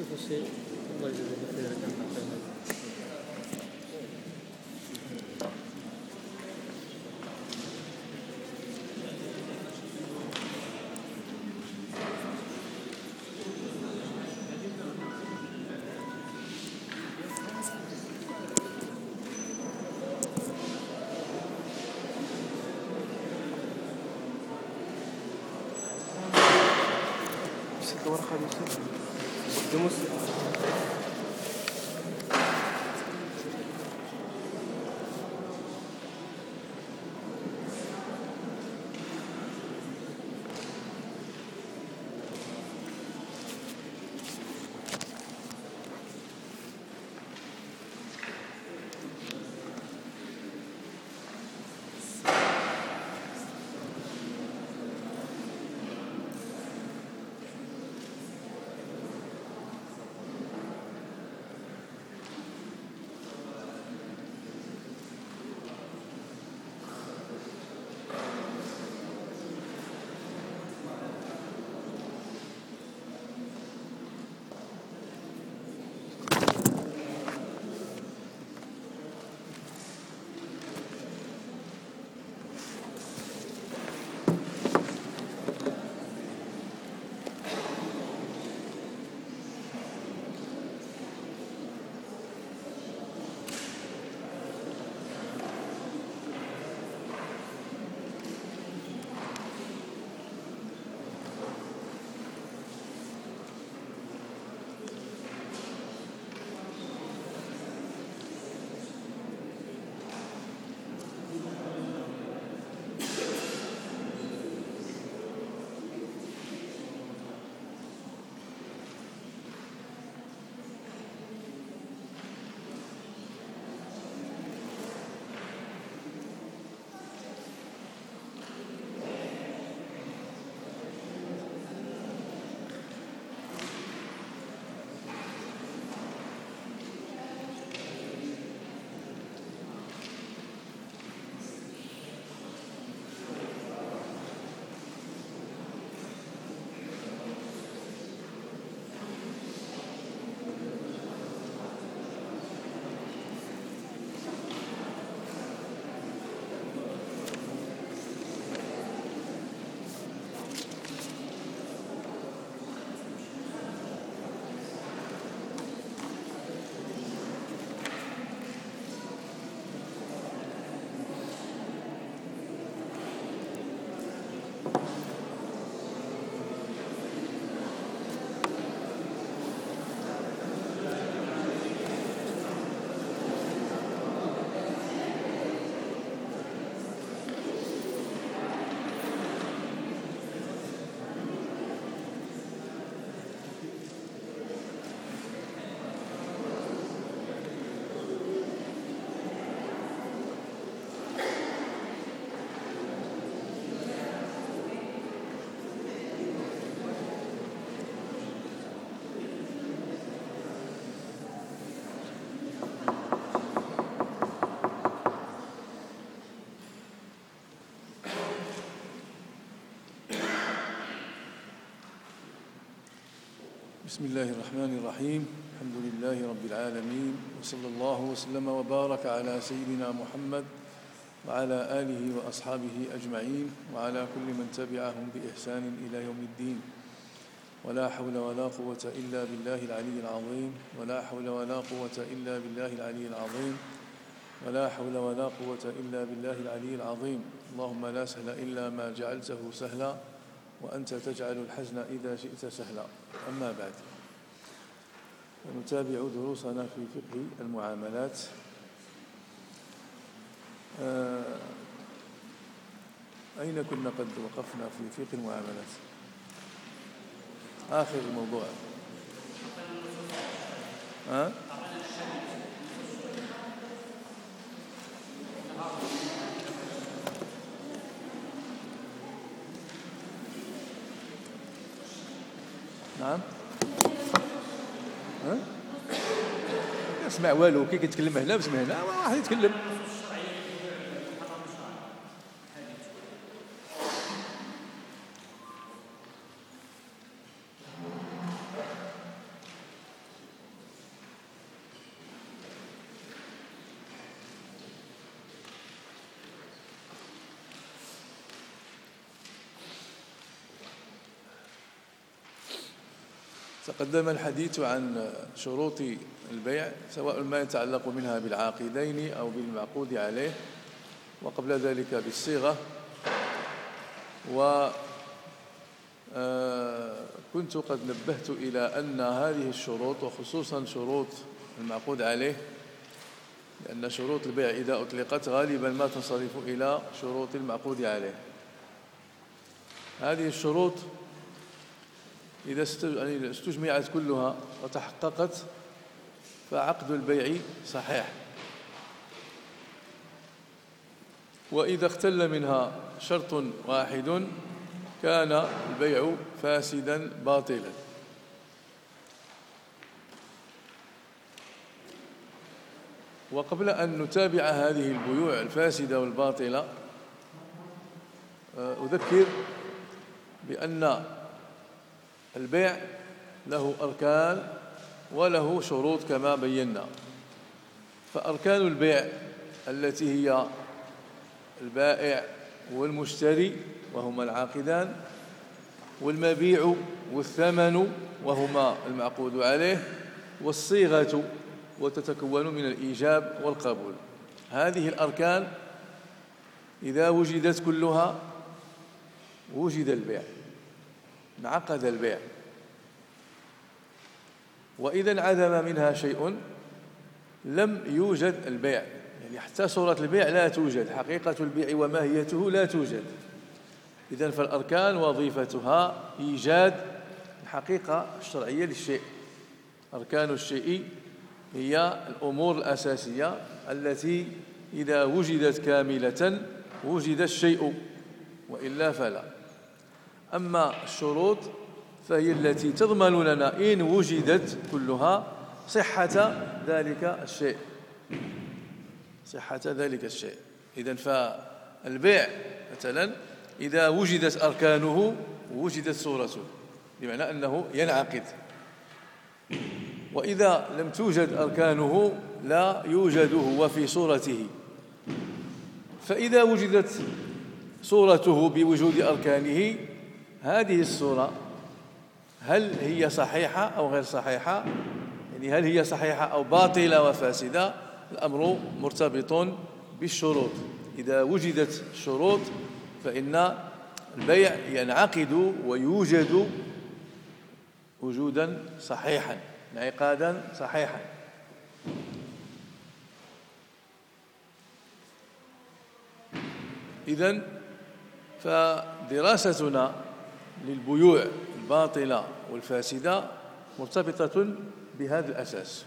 ماشي. الله يجزيك خير كان حقيقي. بسم الله الرحمن الرحيم. الحمد لله رب العالمين، وصلى الله وسلم وبارك على سيدنا محمد وعلى آله وأصحابه أجمعين، وعلى كل من تبعهم بإحسان إلى يوم الدين. ولا حول ولا قوة إلا بالله العلي العظيم، ولا حول ولا قوة إلا بالله العلي العظيم، ولا حول ولا قوة إلا بالله العلي العظيم. اللهم لا سهل إلا ما جعلته سهلا، وأنت تجعل الحزن إذا شئت سهلا. أما بعد، ونتابع دروسنا في فقه المعاملات. أين كنا قد وقفنا في فقه المعاملات؟ آخر الموضوع نعم. اسمع والو، كي كيتكلم هنا بسمع هنا واحد يتكلم. تقدم الحديث عن شروط البيع سواء ما يتعلق منها بالعاقدين أو بالمعقود عليه، وقبل ذلك بالصيغة. وكنت قد نبهت إلى أن هذه الشروط، وخصوصا شروط المعقود عليه، لأن شروط البيع إذا أطلقت غالبا ما تنصرف إلى شروط المعقود عليه. هذه الشروط إذا استجمعت كلها وتحققت فعقد البيع صحيح، وإذا اختل منها شرط واحد كان البيع فاسدا باطلا. وقبل أن نتابع هذه البيوع الفاسدة والباطلة أذكر بأن البيع له أركان وله شروط كما بينا. فأركان البيع التي هي البائع والمشتري وهما العاقدان، والمبيع والثمن وهما المعقود عليه، والصيغة وتتكون من الإيجاب والقبول. هذه الأركان إذا وجدت كلها وجد البيع، انعقد البيع. وإذا انعدم منها شيء لم يوجد البيع، يعني حتى صورة البيع لا توجد، حقيقة البيع وماهيته لا توجد. إذن فالأركان وظيفتها إيجاد الحقيقة الشرعية للشيء. أركان الشيء هي الأمور الأساسية التي إذا وجدت كاملة وجد الشيء، وإلا فلا. أما الشروط فهي التي تضمن لنا إن وجدت كلها صحة ذلك الشيء، صحة ذلك الشيء. إذن فالبيع مثلا إذا وجدت أركانه وجدت صورته، بمعنى أنه ينعقد. وإذا لم توجد أركانه لا يوجد هو في صورته. فإذا وجدت صورته بوجود أركانه، هذه الصورة هل هي صحيحة أو غير صحيحة؟ يعني هل هي صحيحة أو باطلة وفاسدة؟ الأمر مرتبط بالشروط. إذا وجدت الشروط فإن البيع ينعقد ويوجد وجودا صحيحا، انعقادا صحيحا. إذن فدراستنا للبيوع الباطلة والفاسدة مرتبطة بهذا الأساس،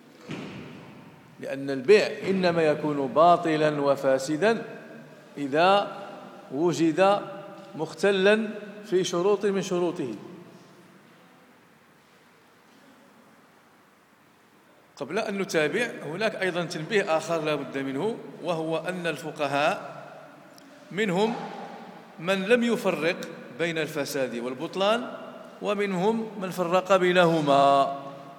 لأن البيع إنما يكون باطلا وفاسدا إذا وجد مختلا في شروط من شروطه. قبل أن نتابع هناك أيضا تنبيه آخر لا بد منه، وهو أن الفقهاء منهم من لم يفرق بين الفساد والبطلان، ومنهم من فرق بينهما.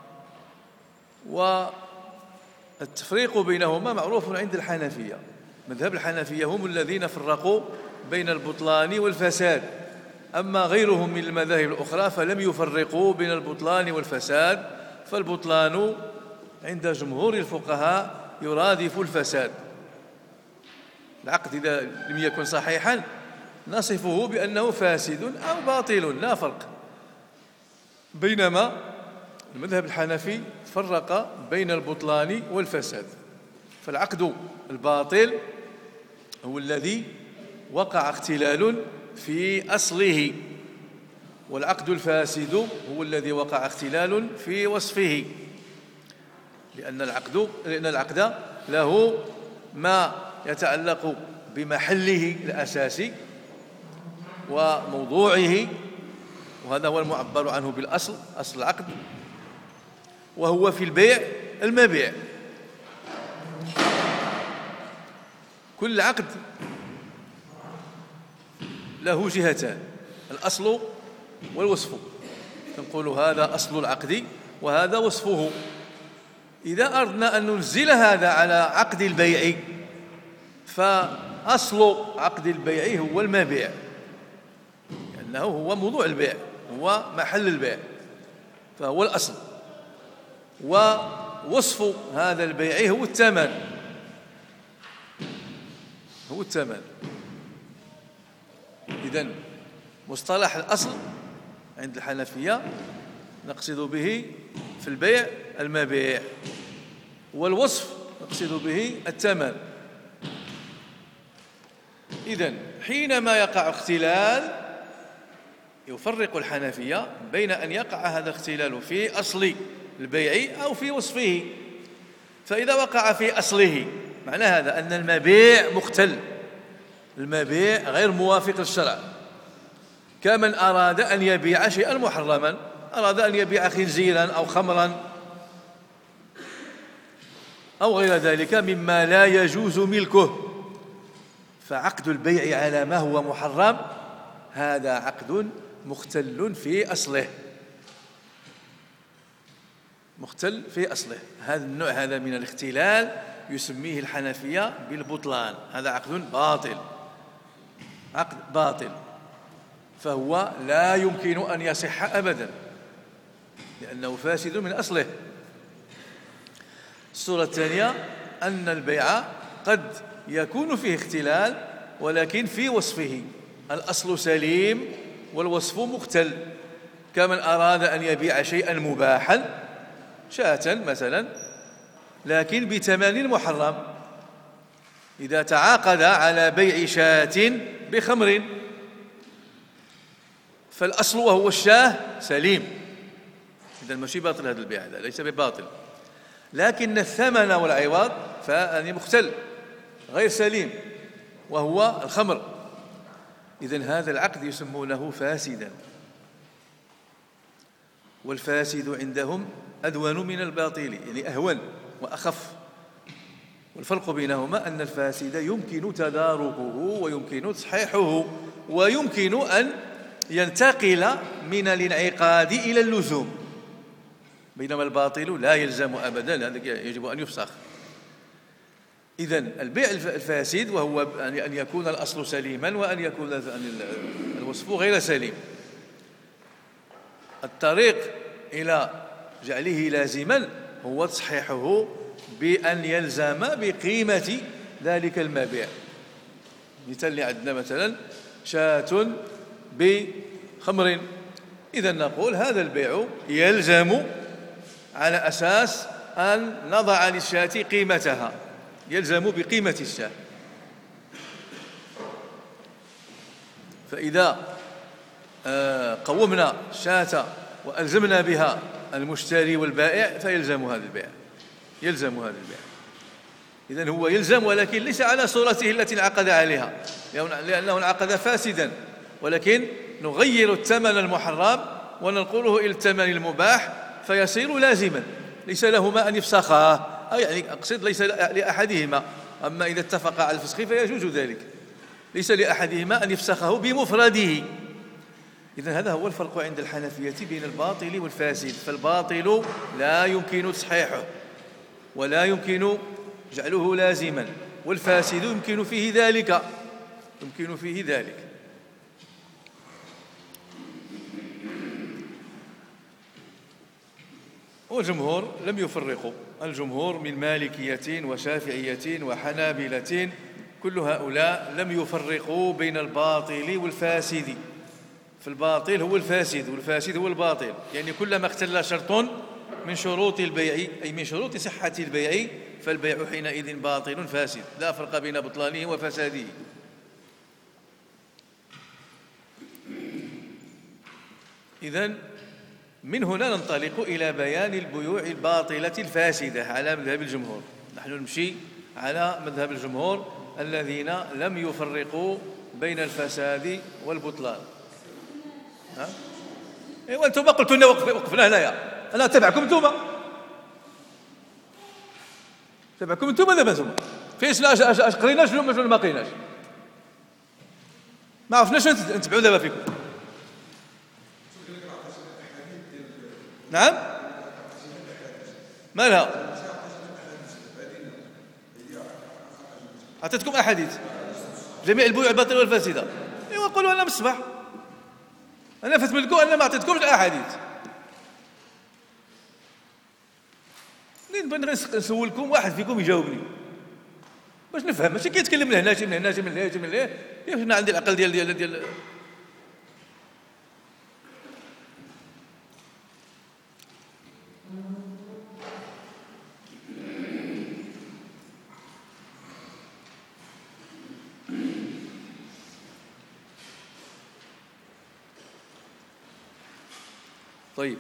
والتفريق بينهما معروف عند الحنفية. مذهب الحنفية هم الذين فرقوا بين البطلان والفساد. أما غيرهم من المذاهب الأخرى فلم يفرقوا بين البطلان والفساد، فالبطلان عند جمهور الفقهاء يرادف الفساد. العقد إذا لم يكن صحيحا نصفه بأنه فاسد أو باطل، لا فرق. بينما المذهب الحنفي فرق بين البطلان والفساد. فالعقد الباطل هو الذي وقع اختلال في أصله، والعقد الفاسد هو الذي وقع اختلال في وصفه. لأن العقد له ما يتعلق بمحله الأساسي وموضوعه، وهذا هو المعبر عنه بالأصل، أصل العقد، وهو في البيع المبيع. كل عقد له جهتان، الأصل والوصف. نقول هذا أصل العقد وهذا وصفه. إذا أردنا أن ننزل هذا على عقد البيع فأصل عقد البيع هو المبيع، لأنه هو موضوع البيع، هو محل البيع. فهو الأصل. ووصف هذا البيع هو الثمن، هو الثمن. إذن مصطلح الأصل عند الحنفية نقصد به في البيع المبيع، والوصف نقصد به الثمن. إذن حينما يقع اختلال يفرق الحنفية بين أن يقع هذا الاختلال في أصل البيع أو في وصفه. فإذا وقع في أصله معنى هذا أن المبيع مختل، المبيع غير موافق للشرع، كمن أراد أن يبيع شيئا محرما، أراد أن يبيع خنزيرا أو خمرا أو غير ذلك مما لا يجوز ملكه، فعقد البيع على ما هو محرم هذا عقد مختل في أصله، مختل في أصله. هذا النوع هذا من الاختلال يسميه الحنفية بالبطلان، هذا عقد باطل، عقد باطل، فهو لا يمكن أن يصح أبدا لأنه فاسد من أصله. الصورة الثانية أن البيع قد يكون فيه اختلال ولكن في وصفه الأصل سليم والوصف مختل، كمن أراد أن يبيع شيئا مباحا شاة مثلا لكن بثمن محرم، إذا تعاقد على بيع شاة بخمر فالأصل وهو الشاه سليم، إذا ماشي باطل هذا البيع، هذا ليس بباطل، لكن الثمن والعوض فأني مختل غير سليم وهو الخمر، إذن هذا العقد يسمونه فاسدا، والفاسد عندهم أدون من الباطل، يعني أهون وأخف. والفرق بينهما أن الفاسد يمكن تداركه ويمكن تصحيحه ويمكن أن ينتقل من الانعقاد إلى اللزوم، بينما الباطل لا يلزم أبدا، هذا يجب أن يفسخ. إذن البيع الفاسد وهو أن يكون الأصل سليما وأن يكون الوصف غير سليم. الطريق إلى جعله لازما هو تصحيحه بأن يلزم بقيمة ذلك المبيع. مثال اللي عندنا مثلا شاة بخمر، إذا نقول هذا البيع يلزم على أساس أن نضع للشاة قيمتها، يلزم بقيمة الشاة. فإذا قومنا شاة وألزمنا بها المشتري والبائع فيلزم هذا البيع، يلزم هذا البيع. إذن هو يلزم ولكن ليس على صورته التي انعقد عليها، لأنه انعقد فاسدا، ولكن نغير الثمن المحرم وننقله إلى الثمن المباح فيصير لازما، ليس لهما أن يفسخا، يعني أقصد ليس لأحدهما، أما إذا اتفق على الفسخ فيجوز ذلك، ليس لأحدهما أن يفسخه بمفرده. إذن هذا هو الفرق عند الحنفية بين الباطل والفاسد، فالباطل لا يمكن تصحيحه ولا يمكن جعله لازما، والفاسد يمكن فيه ذلك، يمكن فيه ذلك. والجمهور لم يفرقوا، الجمهور من مالكية وشافعية وحنابلة كل هؤلاء لم يفرقوا بين الباطل والفاسد، فالباطل هو الفاسد والفاسد هو الباطل، يعني كلما اختل شرط من شروط البيع أي من شروط صحة البيع فالبيع حينئذ باطل فاسد، لا فرق بين بطلانه وفساده. إذن من هنا ننطلق إلى بيان البيوع الباطلة الفاسدة على مذهب الجمهور. نحن نمشي على مذهب الجمهور الذين لم يفرقوا بين الفساد والبطلان. ايوا انتم قلتوا لنا وقفنا هنايا، انا اتبعكم انتم، تبعكم انتم دابا انتم فين اش قرينا شنو ما قريناش، ما عرفناش نتبعوا دابا فيكم. نعم مالها عطيتكم احاديث جميع البيوع الباطله والفاسده، ايوا قولوا انا من الصباح انا فات منكم انا ما عطيتكمش احاديث، بغيت نسولكم واحد فيكم يجاوبني باش نفهم، ماشي كيتكلم من هنا شي من هنا شي من هنا شي من هنا. كيف انا عندي العقل ديال طيب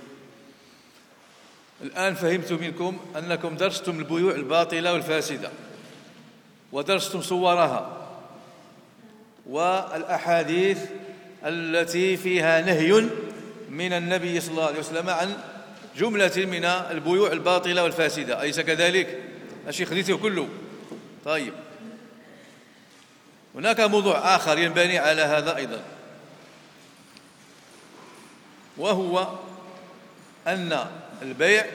الآن فهمت منكم أنكم درستم البيوع الباطلة والفاسدة ودرستم صورها والأحاديث التي فيها نهي من النبي صلى الله عليه وسلم عن جملة من البيوع الباطلة والفاسدة، أليس كذلك؟ أشي خديته كله. طيب هناك موضوع آخر ينبني على هذا أيضا، وهو أن البيع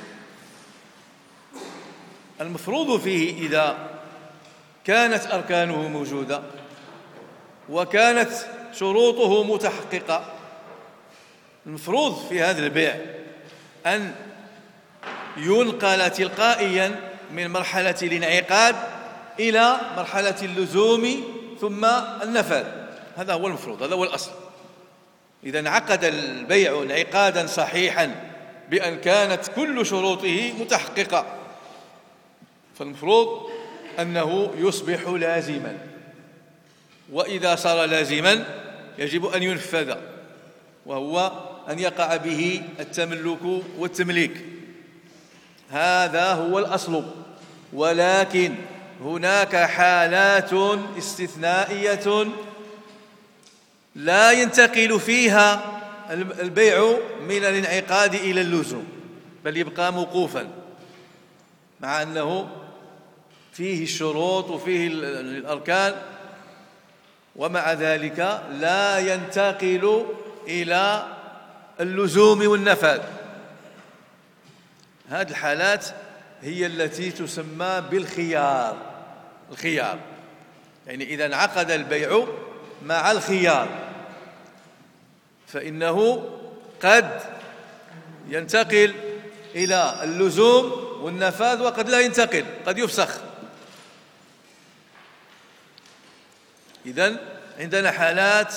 المفروض فيه إذا كانت أركانه موجودة وكانت شروطه متحققة، المفروض في هذا البيع أن ينقل تلقائيا من مرحلة الانعقاد إلى مرحلة اللزوم ثم النفاذ. هذا هو المفروض، هذا هو الأصل. إذا انعقد البيع انعقادا صحيحا بأن كانت كل شروطه متحققة، فالمفروض أنه يصبح لازما، وإذا صار لازما يجب أن ينفذ، وهو أن يقع به التملك والتمليك. هذا هو الأصل، ولكن هناك حالات استثنائية لا ينتقل فيها البيع من الانعقاد إلى اللزوم، بل يبقى موقوفا، مع أنه فيه الشروط وفيه الأركان، ومع ذلك لا ينتقل إلى اللزوم والنفاذ. هذه الحالات هي التي تسمى بالخيار. الخيار يعني إذا انعقد البيع مع الخيار فإنه قد ينتقل إلى اللزوم والنفاذ، وقد لا ينتقل، قد يفسخ. إذن عندنا حالات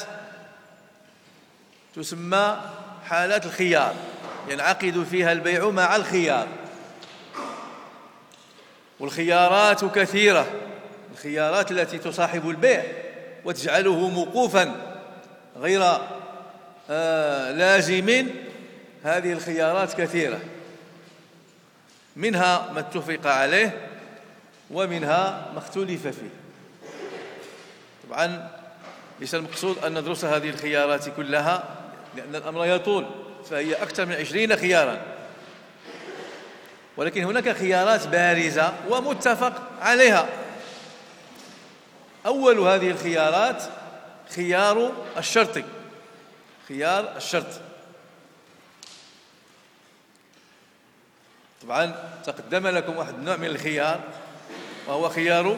تسمى حالات الخيار، ينعقد فيها البيع مع الخيار، والخيارات كثيرة. الخيارات التي تصاحب البيع وتجعله موقوفا غير لازم، هذه الخيارات كثيرة، منها ما اتفق عليه ومنها ما اختلف فيه. طبعا ليس المقصود أن ندرس هذه الخيارات كلها لأن الأمر يطول، فهي أكثر من 20 خيارا، ولكن هناك خيارات بارزة ومتفق عليها. أول هذه الخيارات خيار الشرط. خيار الشرط طبعا تقدم لكم واحد النوع من الخيار وهو خيار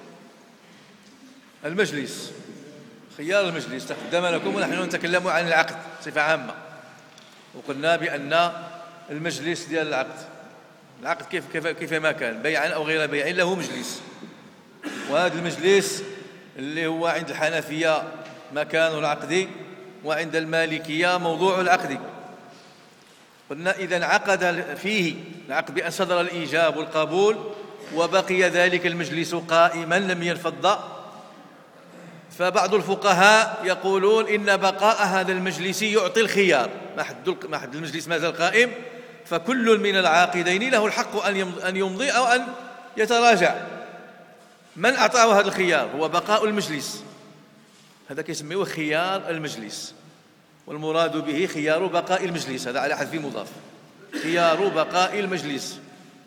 المجلس. خيار المجلس تقدم لكم، ونحن نتكلم عن العقد بصفة عامة، وقلنا بأن المجلس ديال العقد كيفما كان بيعا أو غير بيع له مجلس، وهذا المجلس اللي هو عند الحنفية مكان العقد، وعند المالكية موضوع العقد. قلنا إذا انعقد فيه العقد بأن صدر الإيجاب والقبول وبقي ذلك المجلس قائما لم ينفض، فبعض الفقهاء يقولون إن بقاء هذا المجلس يعطي الخيار، ما حد المجلس ما زال قائم، فكل من العاقدين له الحق أن يمضي أو أن يتراجع. من أعطاه هذا الخيار هو بقاء المجلس، هذا كيسميوه خيار المجلس، والمراد به خيار بقاء المجلس، هذا على حذف مضاف، خيار بقاء المجلس.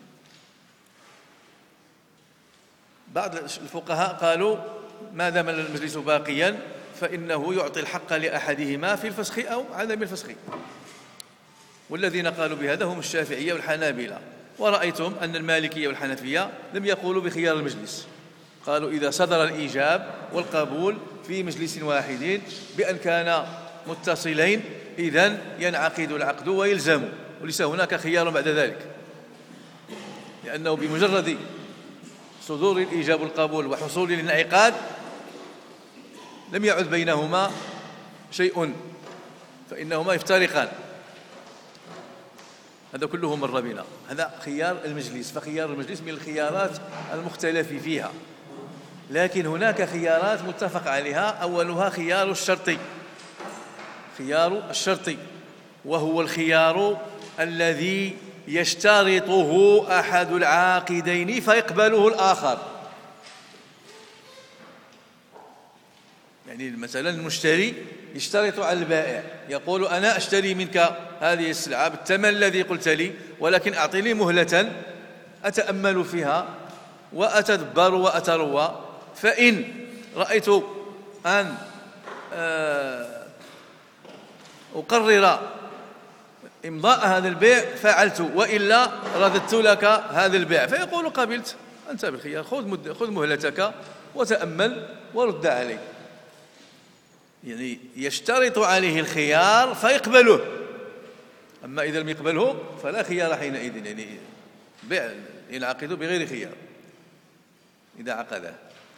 بعض الفقهاء قالوا ما دام المجلس باقيا فإنه يعطي الحق لأحدهما في الفسخ أو عدم الفسخ، والذين قالوا بهذا هم الشافعية والحنابلة. ورأيتم أن المالكية والحنفية لم يقولوا بخيار المجلس، قالوا إذا صدر الإيجاب والقبول في مجلس واحد بأن كان متصلين إذن ينعقد العقد ويلزم، وليس هناك خيار بعد ذلك، لأنه بمجرد صدور الإيجاب والقبول وحصول الانعقاد لم يعد بينهما شيء، فإنهما يفترقان. هذا كله مر بنا. هذا خيار المجلس، فخيار المجلس من الخيارات المختلف فيها، لكن هناك خيارات متفق عليها. أولها خيار الشرطي. خيار الشرطي وهو الخيار الذي يشترطه أحد العاقدين فيقبله الآخر. يعني مثلا المشتري يشترط على البائع، يقول أنا أشتري منك هذه السلعة بالثمن الذي قلت لي، ولكن أعطني مهلة أتأمل فيها وأتدبر وأتروى، فإن رأيت أن أقرر إمضاء هذا البيع فعلت، وإلا رددت لك هذا البيع. فيقول قبلت، أنت بالخيار، خذ مهلتك وتأمل ورد علي. يعني يشترط عليه الخيار فيقبله، أما إذا لم يقبله فلا خيار حينئذ، يعني بيع ينعقد بغير خيار إذا عقده.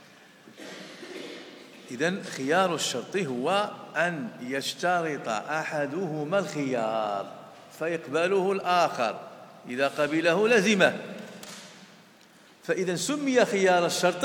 إذن خيار الشرط هو أن يشترط أحدهما الخيار فيقبله الآخر، إذا قبله لزمه. فإذا سمي خيار الشرط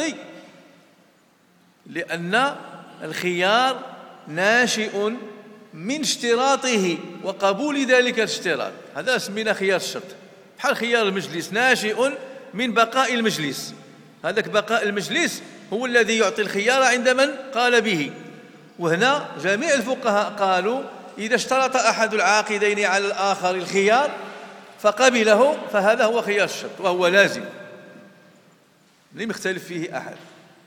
لأن الخيار ناشئ من اشتراطه وقبول ذلك الاشتراط، هذا سمينا خيار الشرط. بحال خيار المجلس ناشئ من بقاء المجلس، هذاك بقاء المجلس هو الذي يعطي الخيار عند من قال به. وهنا جميع الفقهاء قالوا إذا اشترط أحد العاقدين على الآخر الخيار فقبله فهذا هو خيار الشرط وهو لازم لم يختلف فيه أحد.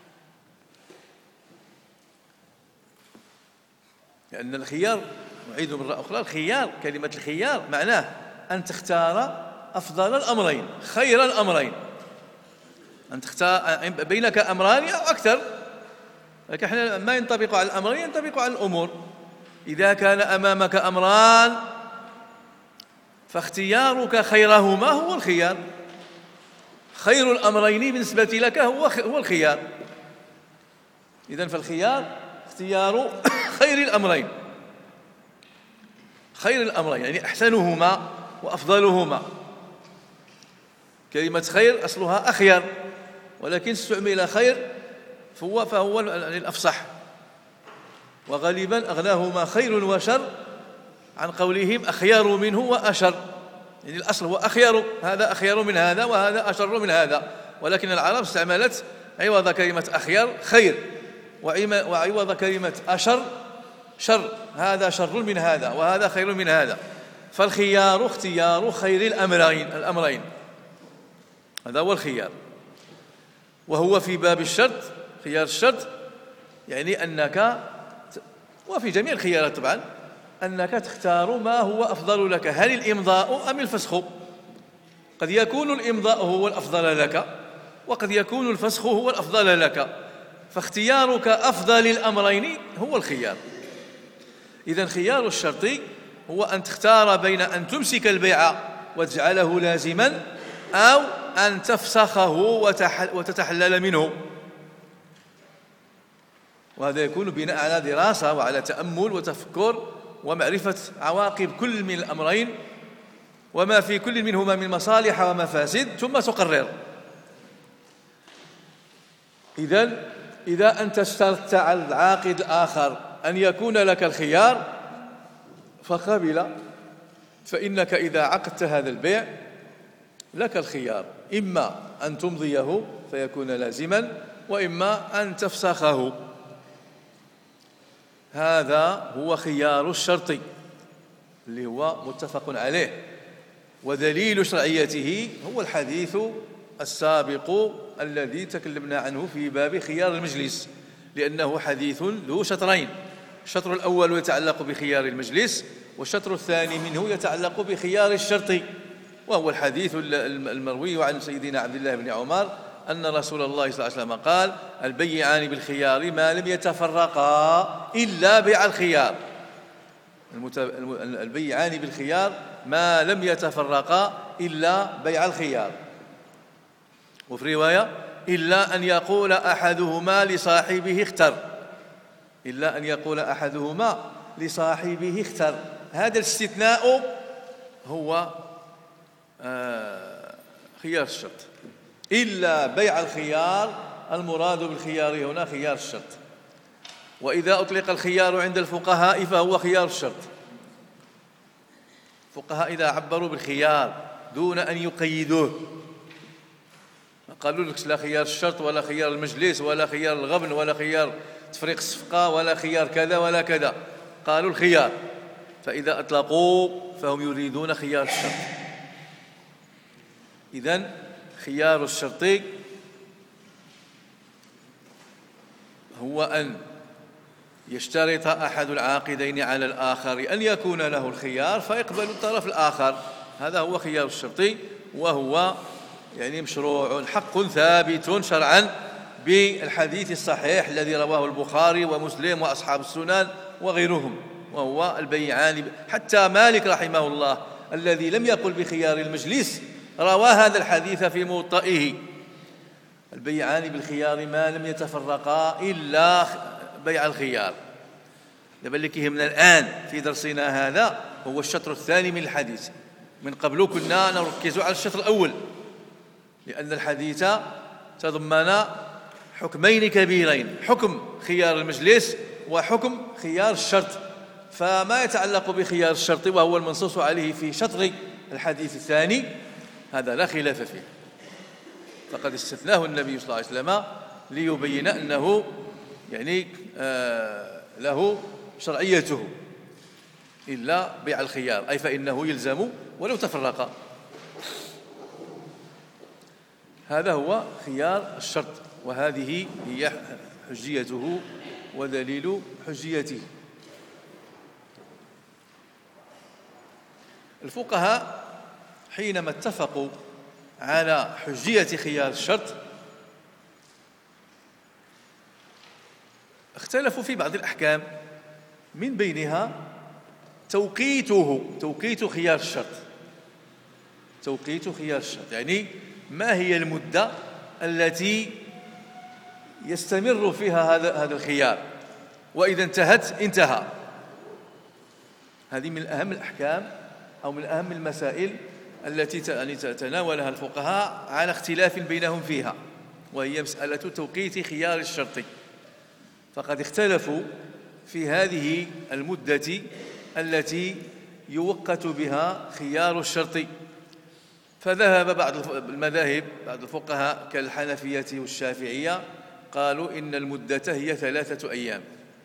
لأن الخيار، نعيد مرة أخرى، الخيار، كلمة الخيار معناه أن تختار أفضل الأمرين، خير الأمرين، أن تختار بينك أمران أو أكثر، لكن احنا ما ينطبق على الأمرين، ينطبق على الأمور. إذا كان أمامك أمران فاختيارك خيرهما هو الخيار، خير الأمرين بالنسبة لك هو الخيار. إذن فالخيار اختيار خير الأمرين، خير الأمرين يعني أحسنهما وأفضلهما. كلمة خير أصلها أخير، ولكن استعمل خير فهو الأفصح، وغالبا أغناهما خير وشر عن قولهم أخيار منه وأشر. يعني الأصل هو أخير، هذا أخير من هذا وهذا أشر من هذا، ولكن العرب استعملت عوض كلمة أخيار خير، وعوض كلمة أشر شر، هذا شر من هذا وهذا خير من هذا. فالخيار اختيار خير الأمرين، هذا هو الخيار. وهو في باب الشرط، خيار الشرط يعني أنك، وفي جميع الخيارات طبعا، أنك تختار ما هو أفضل لك، هل الإمضاء أم الفسخ؟ قد يكون الإمضاء هو الأفضل لك، وقد يكون الفسخ هو الأفضل لك، فاختيارك أفضل الأمرين هو الخيار. إذن خيار الشرط هو أن تختار بين أن تمسك البيع وتجعله لازما أو أن تفسخه وتتحلل منه. وهذا يكون بناء على دراسة وعلى تأمل وتفكر ومعرفة عواقب كل من الأمرين وما في كل منهما من مصالح ومفاسد، ثم تقرر. إذن إذا أنت اشترطت على العاقد الآخر أن يكون لك الخيار فقبل، فإنك إذا عقدت هذا البيع لك الخيار، إما أن تمضيه فيكون لازما، وإما أن تفسخه. هذا هو خيار الشرط اللي هو متفق عليه، ودليل شرعيته هو الحديث السابق الذي تكلمنا عنه في باب خيار المجلس، لأنه حديث ذو شطرين، الشطر الأول يتعلق بخيار المجلس، والشطر الثاني منه يتعلق بخيار الشرط، وهو الحديث المروي عن سيدنا عبد الله بن عمر أن رسول الله صلى الله عليه وسلم قال: البيعان بالخيار ما لم يتفرقا إلا بيع الخيار. البيعان بالخيار ما لم يتفرقا إلا بيع الخيار. وفي رواية إلا أن يقول أحدهما لصاحبه اختر، إلا أن يقول أحدهما لصاحبه اختر. هذا الاستثناء هو خيار الشرط، إلا بيع الخيار، المراد بالخيار هنا خيار الشرط. وإذا أطلق الخيار عند الفقهاء فهو خيار الشرط. الفقهاء إذا عبروا بالخيار دون أن يقيدوه، قالوا لك لا خيار الشرط ولا خيار المجلس ولا خيار الغبن ولا خيار تفريق الصفقة ولا خيار كذا ولا كذا، قالوا الخيار. فإذا أطلقوا فهم يريدون خيار الشرط. إذن خيار الشرط هو أن يشترط أحد العاقدين على الآخر أن يكون له الخيار فيقبل الطرف الآخر، هذا هو خيار الشرط، وهو يعني مشروع حق ثابت شرعا بالحديث الصحيح الذي رواه البخاري ومسلم وأصحاب السنن وغيرهم، وهو البيعان. حتى مالك رحمه الله الذي لم يقل بخيار المجلس روى هذا الحديث في موطئه: البيعان بالخيار ما لم يتفرقا إلا بيع الخيار. دابا اللي كيهمنا الآن في درسنا هذا هو الشطر الثاني من الحديث. من قبل كنا نركز على الشطر الأول، لأن الحديث تضمن حكمين كبيرين: حكم خيار المجلس وحكم خيار الشرط. فما يتعلق بخيار الشرط وهو المنصوص عليه في شطر الحديث الثاني هذا لا خلاف فيه، فقد استثناه النبي صلى الله عليه وسلم ليبين أنه يعني له شرعيته، إلا بيع الخيار، أي فإنه يلزم ولو تفرق. هذا هو خيار الشرط، وهذه هي حجيته ودليل حجيته. الفقهاء حينما اتفقوا على حجية خيار الشرط اختلفوا في بعض الأحكام، من بينها توقيت خيار الشرط. توقيت خيار الشرط يعني ما هي المدة التي يستمر فيها هذا الخيار، وإذا انتهت انتهى. هذه من أهم الأحكام أو من أهم المسائل التي تناولها الفقهاء على اختلاف بينهم فيها، وهي مسألة توقيت خيار الشرط. فقد اختلفوا في هذه المدة التي يوقت بها خيار الشرط. فذهب بعض المذاهب، بعض الفقهاء كالحنفية والشافعية، قالوا إن المدة هي 3 أيام.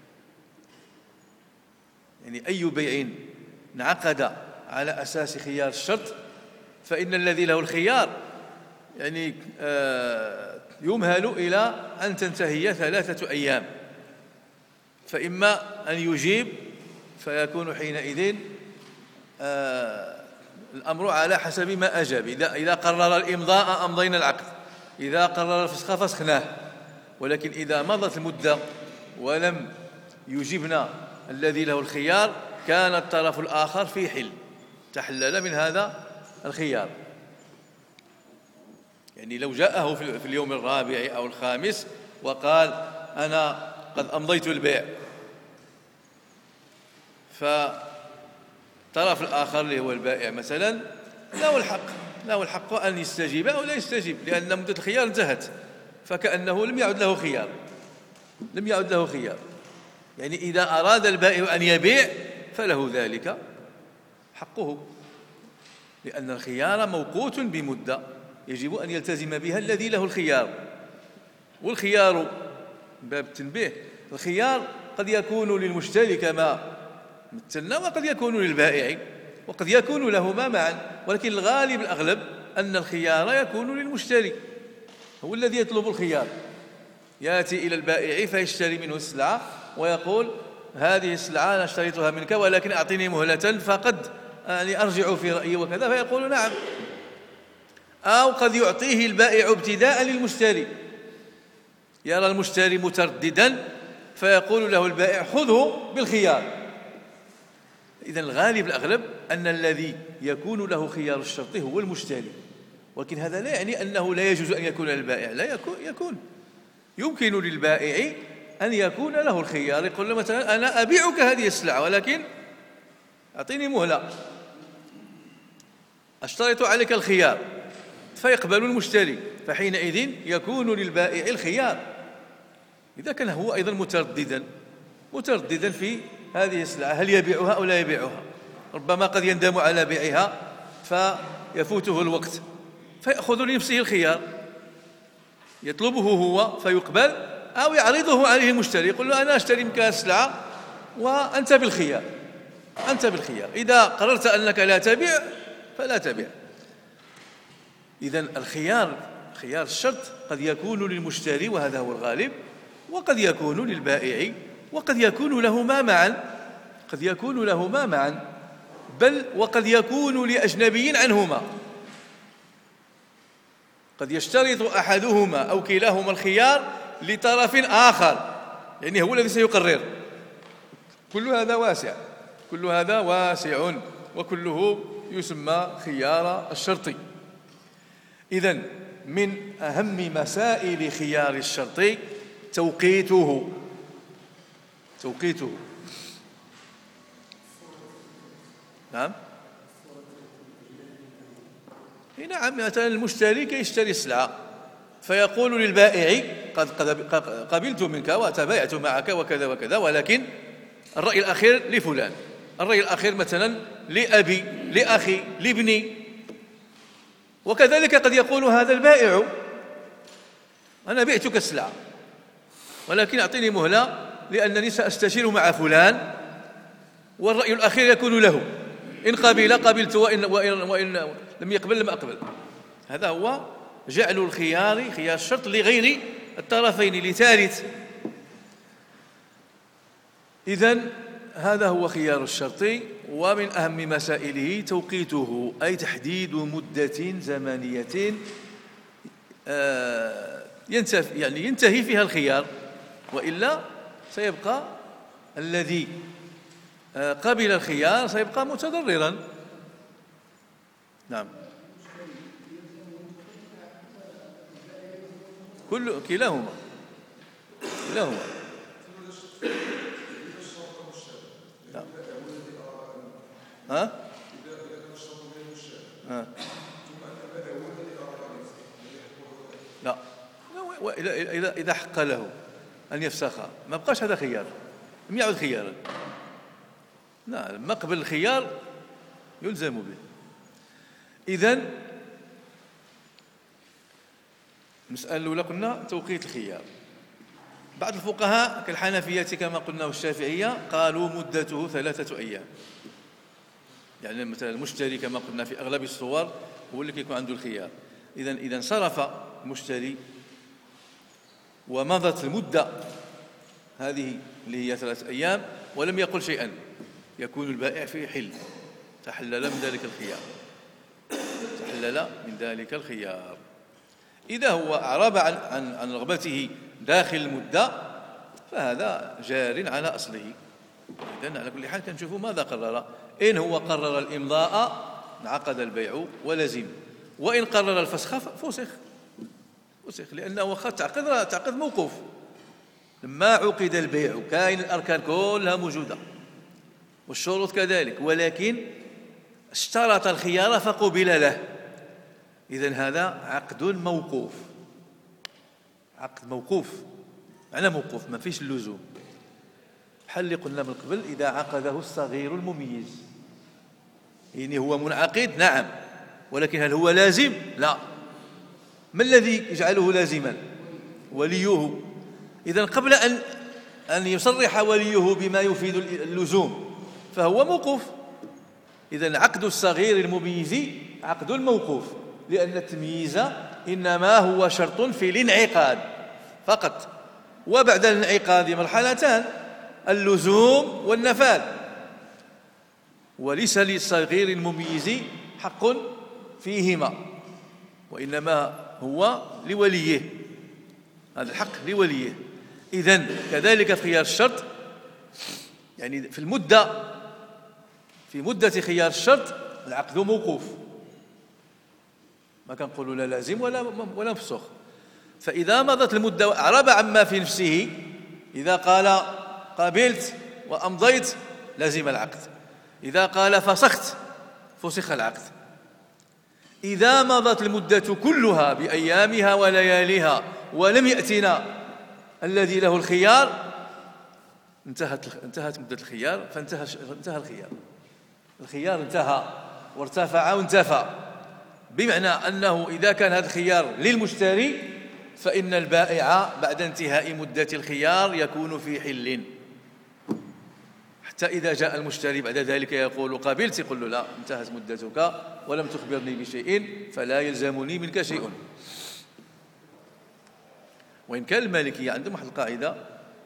يعني أي بيع انعقد على أساس خيار الشرط فإن الذي له الخيار يعني يمهل إلى أن تنتهي 3 أيام، فإما أن يجيب فيكون حينئذ الأمر على حسب ما أجاب. إذا قرر الإمضاء أمضينا العقد، إذا قرر الفسخ فسخناه. ولكن إذا مضت المدة ولم يجبنا الذي له الخيار كان الطرف الآخر في حل، تحلل من هذا الخيار. يعني لو جاءه في اليوم الرابع أو الخامس وقال أنا قد أمضيت البيع، فالطرف الآخر اللي هو البائع مثلا له الحق أن يستجيب أو لا يستجيب، لأن مدة الخيار انتهت، فكأنه لم يعد له خيار. يعني إذا أراد البائع أن يبيع فله ذلك حقه، لأن الخيار موقوت بمدة يجب أن يلتزم بها الذي له الخيار. والخيار باب التنبيه، الخيار قد يكون للمشتري كما مثلنا، وقد يكون للبائع، وقد يكون لهما معا، ولكن الغالب الأغلب أن الخيار يكون للمشتري، هو الذي يطلب الخيار. يأتي إلى البائع فيشتري منه السلعة ويقول هذه السلعة أنا اشتريتها منك ولكن أعطني مهلة فقد يعني أرجع في رأيي وكذا، فيقول نعم. أو قد يعطيه البائع ابتداء للمشتري، يرى المشتري مترددا فيقول له البائع خذه بالخيار. إذن الغالب الأغلب أن الذي يكون له خيار الشرط هو المشتري، ولكن هذا لا يعني أنه لا يجوز أن يكون للبائع، لا يكون يمكن للبائع أن يكون له الخيار، يقول له مثلا أنا أبيعك هذه السلعة ولكن أعطيني مهلة، أشترط عليك الخيار، فيقبل المشتري، فحينئذ يكون للبائع الخيار إذا كان هو أيضا مترددا في هذه السلعة هل يبيعها أو لا يبيعها. ربما قد يندم على بيعها فيفوته الوقت فيأخذ لنفسه الخيار، يطلبه هو فيقبل، أو يعرضه عليه المشتري يقول له أنا أشتري منك السلعة وأنت بالخيار، إذا قررت أنك لا تبيع فلا تبيع. إذن خيار الشرط قد يكون للمشتري وهذا هو الغالب، وقد يكون للبائع، وقد يكون لهما معا، بل وقد يكون لأجنبي عنهما، قد يشترط أحدهما أو كلاهما الخيار لطرف آخر، يعني هو الذي سيقرر. كل هذا واسع وكله يسمى خيار الشرط. إذن من أهم مسائل خيار الشرط توقيته. نعم، مثلا المشتري كيشتري السلعة فيقول للبائع قد قبلت منك وتبايعت معك وكذا وكذا، ولكن الرأي الأخير لفلان، الرأي الأخير مثلا لأبي، لأخي، لابني. وكذلك قد يقول هذا البائع أنا بعتك السلعة ولكن أعطيني مهلة لأنني سأستشير مع فلان، والرأي الأخير يكون له، إن قبل قبلت وإن لم يقبل لم أقبل. هذا هو جعل خيار الشرط لغير الطرفين لثالث. إذن هذا هو خيار الشرط، ومن أهم مسائله توقيته، أي تحديد مدة زمنية ينتهي فيها الخيار، وإلا سيبقى الذي قبل الخيار سيبقى متضررا. نعم، كلاهما نعم. لا، إذا حق له أن يفسخ ما بقاش هذا خيار، لم يعد خيارا. لا، لما قبل الخيار يلزم به. إذن المسألة الأولى قلنا توقيت الخيار. بعض الفقهاء كالحنفية كما قلنا والشافعية قالوا مدته 3 أيام، يعني مثلا المشتري كما قلنا في أغلب الصور هو اللي يكون عنده الخيار. إذا انصرف المشتري ومضت المدة هذه اللي هي 3 أيام ولم يقل شيئا، يكون البائع في حل، تحلل من ذلك الخيار. إذا هو أعرب عن رغبته داخل المدة فهذا جار على أصله. إذن على كل حال كنشوفوا ماذا قرر. إن هو قرر الإمضاء انعقد البيع ولزم، وإن قرر الفسخ فسخ، لأنه تعقد موقوف. لما عقد البيع كاين الأركان كلها موجودة والشروط كذلك، ولكن اشترط الخيار فقبل له. إذن هذا عقد موقوف، معنى موقوف ما فيش اللزوم. بحال اللي قلنا من قبل إذا عقده الصغير المميز، يعني هو منعقد نعم، ولكن هل هو لازم؟ لا. ما الذي يجعله لازما؟ وليه. إذن قبل أن يصرح وليه بما يفيد اللزوم فهو موقوف. إذن عقد الصغير المميز عقد موقوف، لأن التمييز إنما هو شرط في الانعقاد فقط، وبعد الانعقاد مرحلتان، اللزوم والنفاذ، وليس للصغير المميز حق فيهما، وإنما هو لوليه، هذا الحق لوليه. إذن كذلك خيار الشرط، يعني في مدة خيار الشرط العقد موقوف، ما كنقولوا لا لازم ولا مفسوخ. فإذا مضت المدة وأعرب عما في نفسه، إذا قال قبلت وأمضيت لازم العقد، إذا قال فسخت فسخ العقد. إذا مضت المدة كلها بأيامها ولياليها ولم يأتنا الذي له الخيار، انتهت مدة الخيار، فانتهى الخيار انتهى وارتفع وانتفى، بمعنى أنه إذا كان هذا الخيار للمشتري فإن البائع بعد انتهاء مدة الخيار يكون في حل، حتى إذا جاء المشتري بعد ذلك يقول قبلت، يقول له لا، انتهت مدتك ولم تخبرني بشيء فلا يلزمني منك شيء. وإن كان المالكية عندهم واحد القاعدة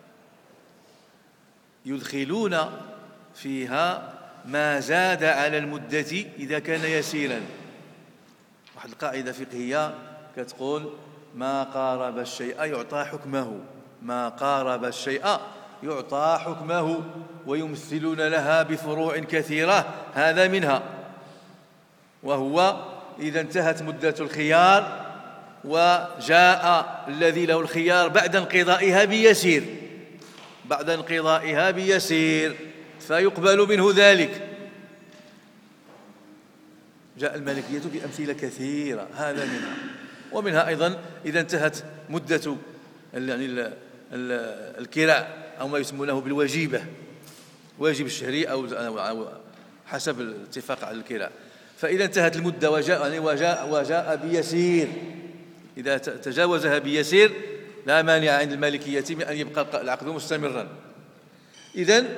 يدخلون فيها ما زاد على المدة إذا كان يسيرا. واحد القاعدة فقهية كتقول ما قارب الشيء يعطى حكمه، ما قارب الشيء يعطى حكمه، ويمثلون لها بفروع كثيرة، هذا منها. وهو إذا انتهت مدة الخيار وجاء الذي له الخيار بعد انقضائها بيسير فيقبل منه ذلك. جاء المالكية بأمثلة كثيرة، هذا منها. ومنها أيضا إذا انتهت مدة الكراء أو ما يسمونه بالوجيبة، واجب الشهري أو حسب الاتفاق على الكراء، فإذا انتهت المدة وجاء بيسير، إذا تجاوزها بيسير لا مانع عند المالكية من أن يبقى العقد مستمرا. إذن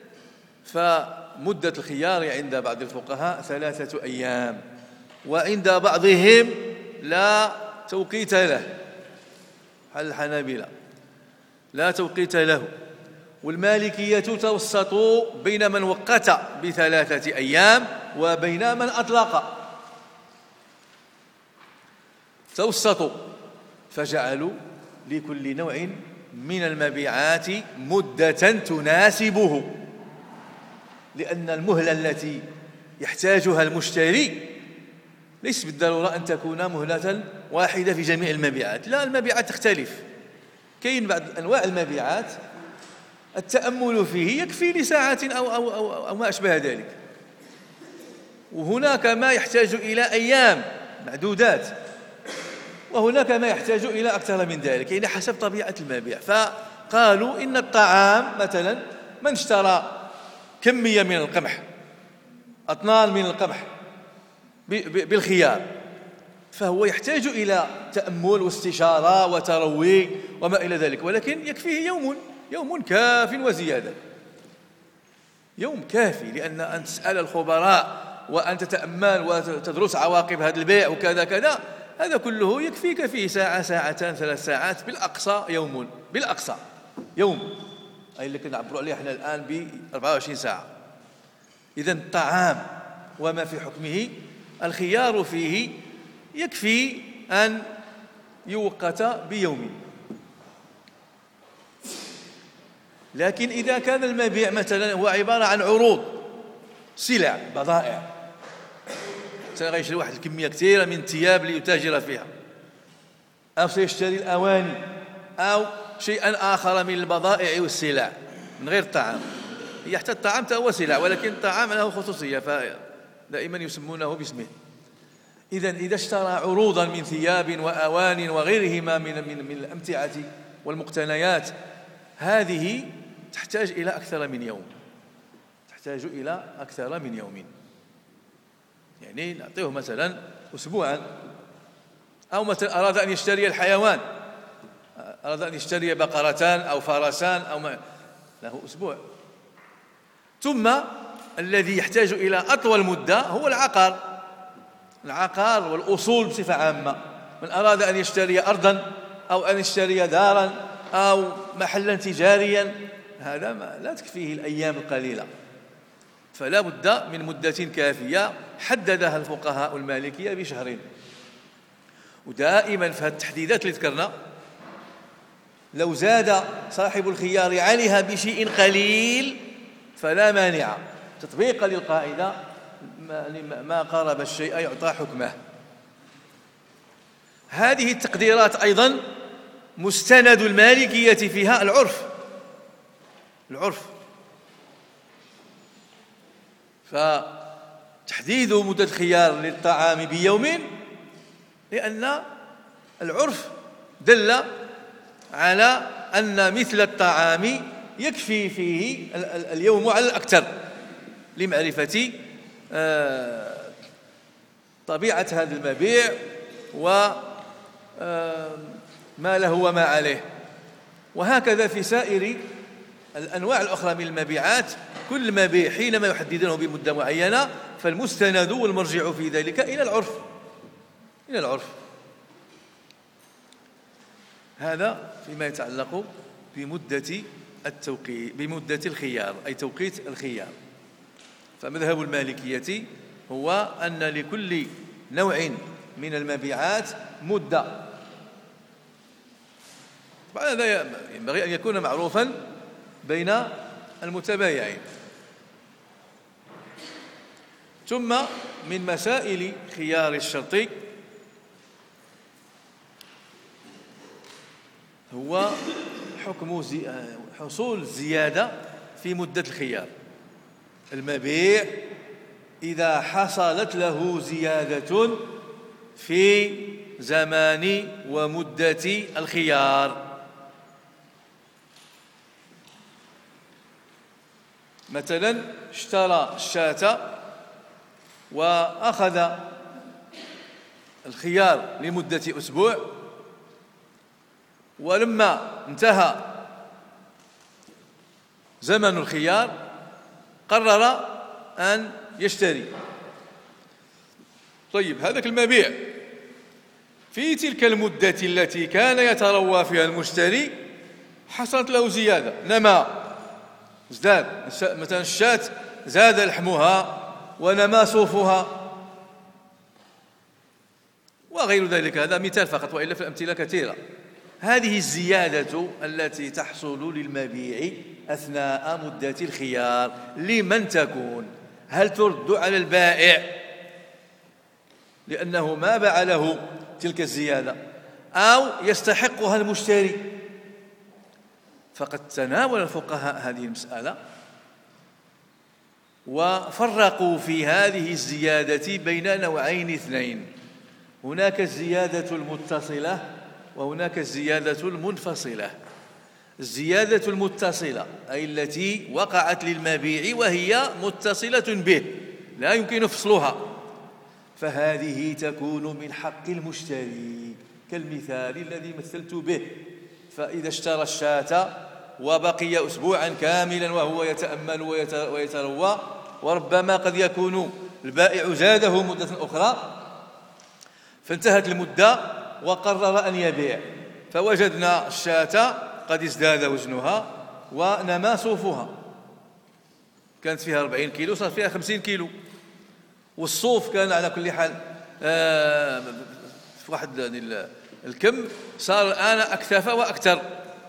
فمدة الخيار عند بعض الفقهاء 3 أيام، وعند بعضهم لا توقيت له، حال الحنابلة لا توقيت له. والمالكية توسطوا بين من وقت ب3 أيام وبين من أطلق، توسطوا فجعلوا لكل نوع من المبيعات مدة تناسبه، لأن المهلة التي يحتاجها المشتري ليس بالضرورة أن تكون مهلة واحدة في جميع المبيعات، لا، المبيعات تختلف. كاين بعض أنواع المبيعات التأمل فيه يكفي لساعة أو ما أشبه ذلك، وهناك ما يحتاج إلى أيام معدودات، وهناك ما يحتاج إلى أكثر من ذلك، يعني حسب طبيعة المبيع. فقالوا إن الطعام مثلا من اشترى كمية من القمح، أطنان من القمح بالخيار، فهو يحتاج إلى تأمل واستشارة وتروي وما إلى ذلك، ولكن يكفيه يوم كاف وزيادة، يوم كافي، لأن أن تسأل الخبراء وأن تتأمل وتدرس عواقب هذا البيع وكذا كذا، هذا كله يكفيك فيه ساعة، ساعتان، 3 ساعات، بالأقصى يوم، بالأقصى يوم، أي اللي كنعبروا عليه احنا الآن ب 24 ساعة. إذن الطعام وما في حكمه الخيار فيه يكفي أن يوقت بيوم. لكن إذا كان المبيع مثلا هو عبارة عن عروض، سلع، بضائع، سيشتري واحد الكمية كثيرة من الثياب ليتاجر فيها، أو سيشتري الأواني أو شيئا آخر من البضائع والسلع من غير الطعام، حتى الطعام هو سلع، ولكن الطعام له خصوصية فدائما يسمونه باسمه. إذا اشترى عروضا من ثياب وأوان وغيرهما من الأمتعة والمقتنيات، هذه تحتاج إلى أكثر من يوم، يعني نعطيه مثلا أسبوعا، أو مثلا أراد أن يشتري الحيوان، أراد أن يشتري بقرتان أو فرسان أو ما، له أسبوع. ثم الذي يحتاج إلى أطول مدة هو العقار والأصول بصفة عامة. من أراد أن يشتري أرضا أو أن يشتري دارا أو محلا تجاريا، هذا لا تكفيه الأيام القليلة، فلا بد من مدة كافية حددها الفقهاء المالكية ب2 ودائما في التحديدات اللي ذكرنا لو زاد صاحب الخيار عليها بشيء قليل فلا مانع، تطبيقا للقاعدة ما قارب الشيء يعطى حكمه. هذه التقديرات أيضا مستند المالكية فيها العرف. فتحديد مدة الخيار للطعام بيوم لأن العرف دل على أن مثل الطعام يكفي فيه اليوم على الأكثر لمعرفة طبيعة هذا المبيع وما له وما عليه. وهكذا في سائر الأنواع الأخرى من المبيعات، كل مبيع حينما يحددونه بمدة معينة فالمستند والمرجع في ذلك إلى العرف. هذا فيما يتعلق بمدة الخيار، أي توقيت الخيار. فمذهب المالكية هو أن لكل نوع من المبيعات مدة. هذا ينبغي أن يكون معروفا بين المتبايعين. ثم من مسائل خيار الشرط هو حكم حصول زيادة في مدة الخيار. المبيع إذا حصلت له زيادة في زمان ومدة الخيار، مثلا اشترى الشاة وأخذ الخيار لمدة أسبوع، ولما انتهى زمن الخيار قرر أن يشتري. طيب، هذاك المبيع في تلك المدة التي كان يتروى فيها المشتري حصلت له زيادة، نما ازداد، مثلا الشاة زاد لحمها ونما صوفها وغير ذلك. هذا مثال فقط، وإلا في الأمثلة كثيرة. هذه الزيادة التي تحصل للمبيع أثناء مدة الخيار لمن تكون؟ هل ترد على البائع لأنه ما باع له تلك الزيادة، أو يستحقها المشتري؟ فقد تناول الفقهاء هذه المسألة وفرقوا في هذه الزيادة بين نوعين اثنين: هناك الزيادة المتصلة وهناك الزيادة المنفصلة. الزيادة المتصلة أي التي وقعت للمبيع وهي متصلة به لا يمكن فصلها، فهذه تكون من حق المشتري، كالمثال الذي مثلت به. فإذا اشترى الشاة وبقي أسبوعا كاملا وهو يتأمل ويتروى، وربما قد يكون البائع زاده مدة أخرى، فانتهت المدة وقرر أن يبيع، فوجدنا الشاة قد ازداد وزنها ونما صوفها، كانت فيها 40 كيلو صار فيها 50 كيلو، والصوف كان على كل حال في واحد الكم صار الآن أكثف وأكثر.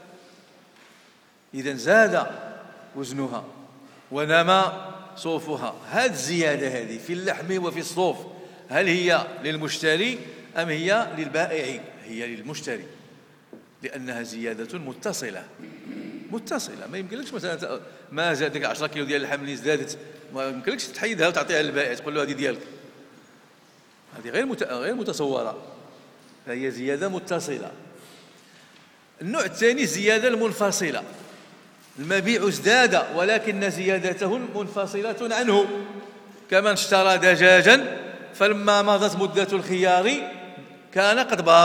إذن زاد وزنها ونما صوفها. هذه الزيادة هذه في اللحم وفي الصوف هل هي للمشتري أم هي للبائع؟ هي للمشتري، لأنها زيادة متصلة. ما يمكنلكش مثلا ما زادك 10 كيلو ديال اللحم اللي زادت، ما يمكنلكش تحيدها وتعطيها للبائع تقول له هذه ديالك. هذه غير متصورة، فهي زيادة متصلة. النوع الثاني الزيادة المنفصلة. المبيع ازداد ولكن زيادته منفصلة عنه، كمن اشترى دجاجا فلما مضت مدة الخيار كان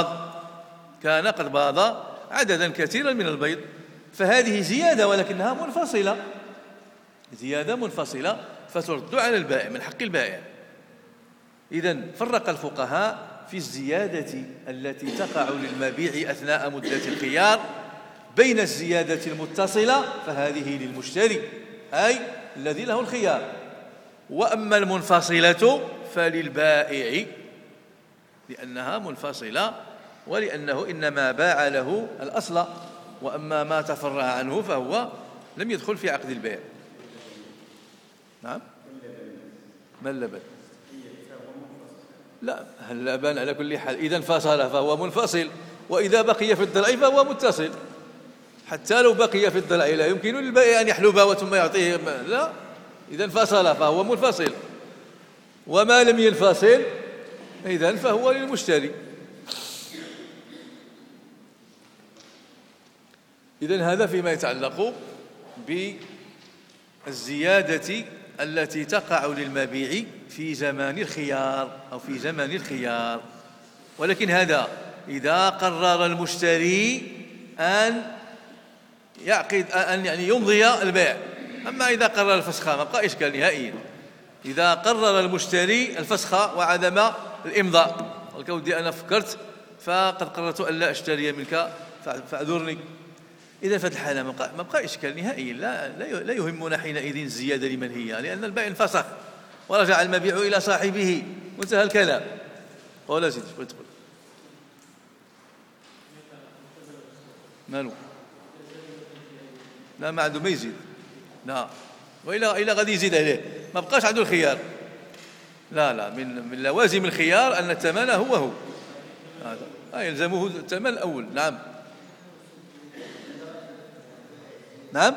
قد باض عددا كثيرا من البيض، فهذه زيادة ولكنها منفصلة فترد على البائع، من حق البائع. إذن فرق الفقهاء في الزيادة التي تقع للمبيع أثناء مدة الخيار بين الزيادة المتصلة فهذه للمشتري أي الذي له الخيار، وأما المنفصلة فللبائع لأنها منفصلة ولأنه إنما باع له الأصل، وأما ما تفرع عنه فهو لم يدخل في عقد البيع. نعم، ما اللبن لا، هل لابان على كل حال. إذا انفصل فهو منفصل، وإذا بقي في الضلع فهو متصل. حتى لو بقي في الضلع لا يمكن للبائع أن يحلبه ثم يعطيه لا، إذا انفصل فهو منفصل. وما لم ينفصل إذن فهو للمشتري. إذن هذا فيما يتعلق بالزيادة التي تقع للمبيع في زمان الخيار أو في زمن الخيار. ولكن هذا إذا قرر المشتري أن يعقد يعني يمضي البيع. أما إذا قرر الفسخ ما بقى إشكال نهائيا. إذا قرر المشتري الفسخ وعدم الإمضاء، قال ودي أنا فكرت فقد قررت أن لا أشتري منك فاعذرني، إذا في الحالة ما بقى إشكال نهائيا. لا يهمنا حينئذ الزيادة لمن هي، لأن البيع انفسخ ورجع المبيع إلى صاحبه، وانتهى الكلام. ولا سيدي تقول مالو؟ لا، ما عنده ما يزيد، لا، وإلا غادي يزيد عليه، ما بقاش عنده الخيار. لا، من لوازم الخيار أن الثمن هو هذا يلزمه الثمن الأول. نعم.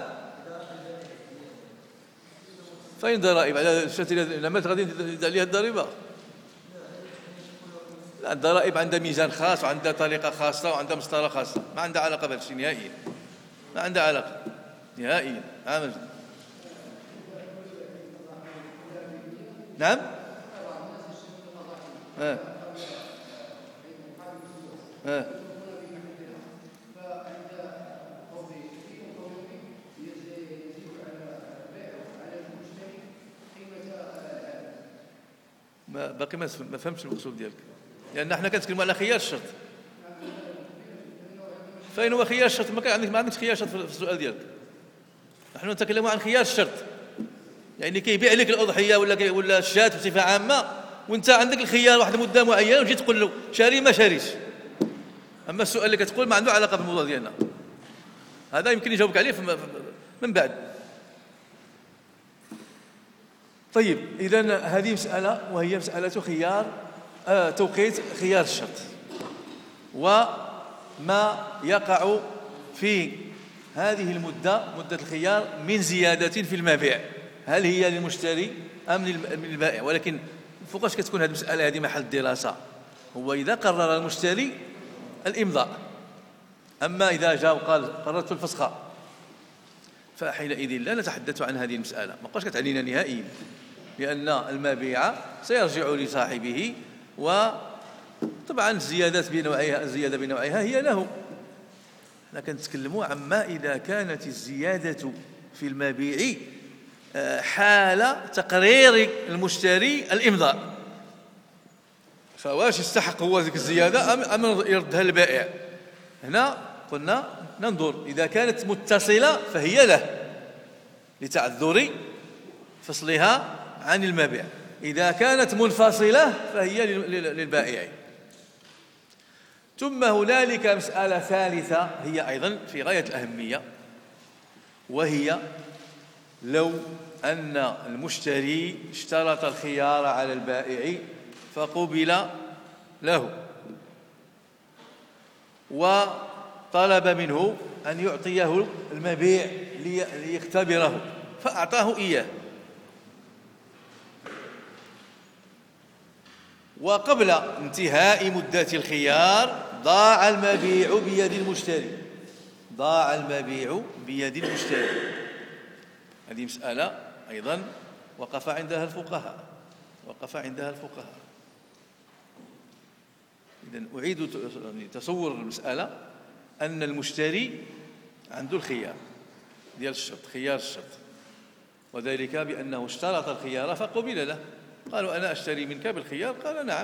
فين ضرائب على الشتي لما غادي يدير عليها الضريبة؟ لا، الضرائب عندها ميزان خاص وعندها طريقة خاصة وعندها مسطرة خاصة، ما عندها علاقة بهذا الشيء نهائيا، ما عندها علاقة نهائيا. نعم. باقي ما فهمتش المقصود ديالك، لأن احنا كنتكلموا على خيار الشرط. فين هو خيار الشرط؟ ما عندكش خيار الشرط في السؤال ديالك. نحن نتكلموا عن خيار الشرط، يعني كيبيع لك الأضحية ولا الشاة بصفة عامة، وانت عندك الخيار واحد مدة معينة وجيت تقول له شاري ما شاريش. أما السؤال اللي كتقول ما عنده علاقة بالموضوع ديالنا، هذا يمكن يجاوبك عليه من بعد. طيب، إذن هذه مسألة، وهي مسألة خيار توقيت خيار الشرط، وما يقع في هذه المدة، مدة الخيار، من زيادة في المبيع، هل هي للمشتري أم للبائع؟ ولكن فوقاش كتكون هذه المسألة هذه محل دراسة؟ هو إذا قرر المشتري الإمضاء. أما إذا جاء وقال قررت الفسخ فحينئذ لا نتحدث عن هذه المسألة، ما بقاش كتعنينا نهائيا، لأن المبيع سيرجع لصاحبه، وطبعا الزيادة بنوعها هي له. احنا كنتكلموا عما إذا كانت الزيادة في المبيع حال تقرير المشتري الإمضاء، فواش يستحق هو ذيك الزيادة أم يردها البائع؟ هنا قلنا ننظر، إذا كانت متصلة فهي له لتعذر فصلها عن المبيع، إذا كانت منفصلة فهي للبائع. ثم هنالك مسألة ثالثة هي أيضا في غاية الأهمية، وهي لو أن المشتري اشترط الخيار على البائع فقبل له وطلب منه أن يعطيه المبيع ليختبره فأعطاه إياه، وقبل انتهاء مدة الخيار ضاع المبيع بيد المشتري. هذه مسألة أيضا وقف عندها الفقهاء. إذن أعيد تصور المسألة أن المشتري عنده الخيار ديال الشرط، خيار الشرط، وذلك بأنه اشترط الخيار فقبل له. قالوا أنا أشتري منك بالخيار، قال نعم.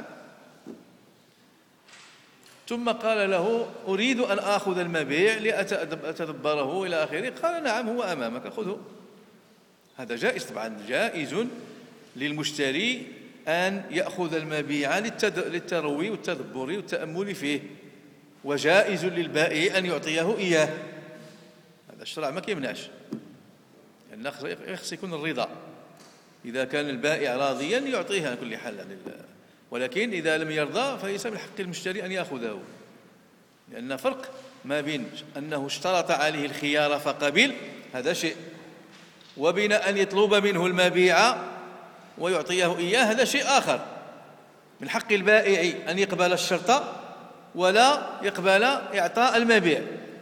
ثم قال له أريد أن آخذ المبيع لأتدبره إلى آخره، قال نعم هو أمامك خذه. هذا جائز، طبعا جائز للمشتري أن يأخذ المبيع للتروي والتدبر والتأمل فيه، وجائز للبائع أن يعطيه إياه. هذا الشرع ما كيمنعش، لأن يخص يكون الرضا. إذا كان البائع راضيا يعطيه على كل حال ولكن إذا لم يرضى فليس من حق المشتري أن يأخذه، لأن فرق ما بين أنه اشترط عليه الخيار فقبل، هذا شيء، وبين أن يطلب منه المبيع ويعطيه إياه، هذا شيء آخر. من حق البائع أن يقبل الشرط ولا يقبل إعطاء المبيع،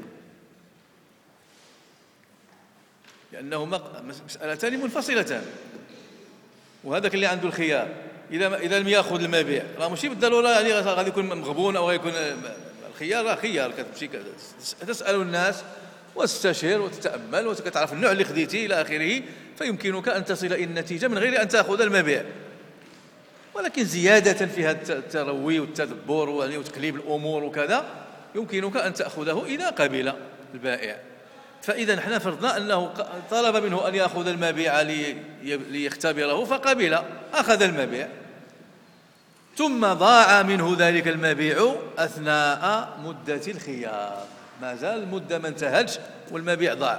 لأنهما مسألتان منفصلتان. وهذاك اللي عنده الخيار إذا لم يأخذ المبيع راه ماشي بالضرورة يعني غادي يكون مغبون أو غيكون الخيار، راه خيار، كتمشي تسأل الناس وتستشير وتتأمل وتعرف النوع اللي خديتي إلى آخره، فيمكنك أن تصل إلى النتيجة من غير أن تأخذ المبيع. ولكن زيادة في هذا التروي والتدبر وتقليب الأمور وكذا يمكنك أن تأخذه إذا قبل البائع. فإذا نحن فرضنا أنه طلب منه أن يأخذ المبيع ليختبره فقبل، أخذ المبيع، ثم ضاع منه ذلك المبيع أثناء مدة الخيار، ما زال المدة ما انتهتش والمبيع ضاع.